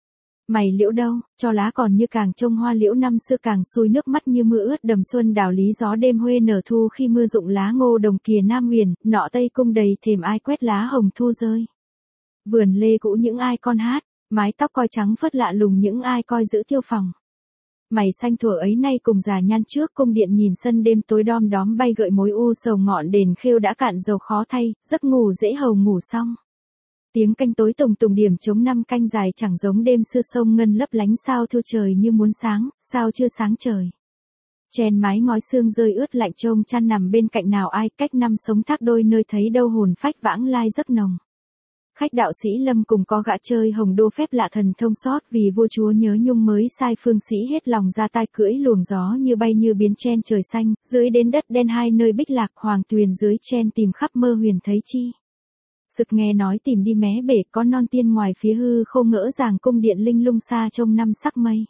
Mày liễu đâu, cho lá còn như càng trông hoa liễu năm xưa càng xuôi nước mắt như mưa ướt đầm xuân đào lý gió đêm huê nở thu khi mưa rụng lá ngô đồng kìa nam huyền, nọ tây cung đầy thềm ai quét lá hồng thu rơi. Vườn lê cũ những ai con hát, mái tóc coi trắng phớt lạ lùng những ai coi giữ tiêu phòng. Mày xanh thuở ấy nay cùng già nhan trước cung điện nhìn sân đêm tối đom đóm bay gợi mối u sầu ngọn đền khêu đã cạn dầu khó thay, giấc ngủ dễ hầu ngủ xong. Tiếng canh tối tùng tùng điểm chống năm canh dài chẳng giống đêm xưa sông ngân lấp lánh sao thưa trời như muốn sáng, sao chưa sáng trời. Chèn mái ngói sương rơi ướt lạnh trông chăn nằm bên cạnh nào ai cách năm sống thác đôi nơi thấy đâu hồn phách vãng lai giấc nồng. Khách đạo sĩ Lâm cùng có gã chơi hồng đô phép lạ thần thông sót vì vua chúa nhớ nhung mới sai phương sĩ hết lòng ra tai cưỡi luồng gió như bay như biến chen trời xanh, dưới đến đất đen hai nơi bích lạc hoàng tuyền dưới chen tìm khắp mơ huyền thấy chi. Sực nghe nói tìm đi mé bể có non tiên ngoài phía hư khô ngỡ ràng cung điện linh lung xa trông năm sắc mây.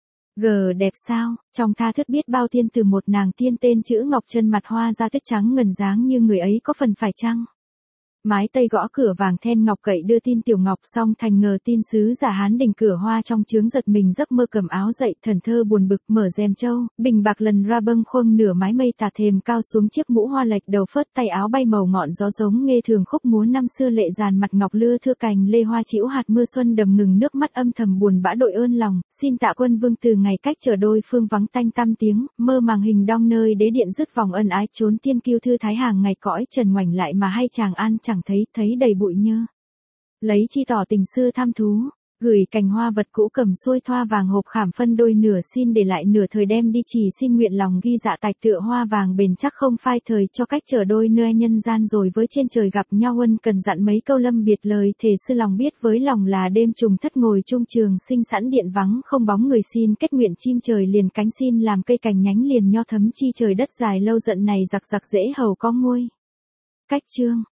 Gờ đẹp sao, trong tha thướt biết bao tiên từ một nàng tiên tên chữ ngọc chân mặt hoa da tuyết trắng ngần dáng như người ấy có phần phải chăng? Mái tây gõ cửa vàng then ngọc cậy đưa tin tiểu ngọc xong thành ngờ tin sứ giả Hán đình cửa hoa trong trướng giật mình giấc mơ cầm áo dậy thần thơ buồn bực mở rèm châu, bình bạc lần ra bâng khuâng nửa mái mây tà thềm cao xuống chiếc mũ hoa lệch đầu phớt tay áo bay màu ngọn gió giống nghe thường khúc múa năm xưa lệ dàn mặt ngọc lưa thưa cành lê hoa chĩu hạt mưa xuân đầm ngừng nước mắt âm thầm buồn bã đội ơn lòng, xin tạ quân vương từ ngày cách chờ đôi phương vắng tanh tăm tiếng, mơ màng hình đong nơi đế điện dứt vòng ân ái trốn tiên kiêu thư thái hàng ngày cõi trần ngoảnh lại mà hay chàng an chẳng thấy thấy đầy bụi nhơ. Lấy chi tỏ tình xưa tham thú, gửi cành hoa vật cũ cầm xuôi thoa vàng hộp khảm phân đôi nửa xin để lại nửa thời đem đi chỉ xin nguyện lòng ghi dạ tạch tựa hoa vàng bền chắc không phai thời cho cách chờ đôi nơi nhân gian rồi với trên trời gặp nhau ân cần dặn mấy câu lâm biệt lời thề sư lòng biết với lòng là đêm trùng thất ngồi chung trường sinh sẵn điện vắng không bóng người xin kết nguyện chim trời liền cánh xin làm cây cành nhánh liền nho thấm chi trời đất dài lâu giận này giặc giặc dễ hầu có nguôi. Cách chương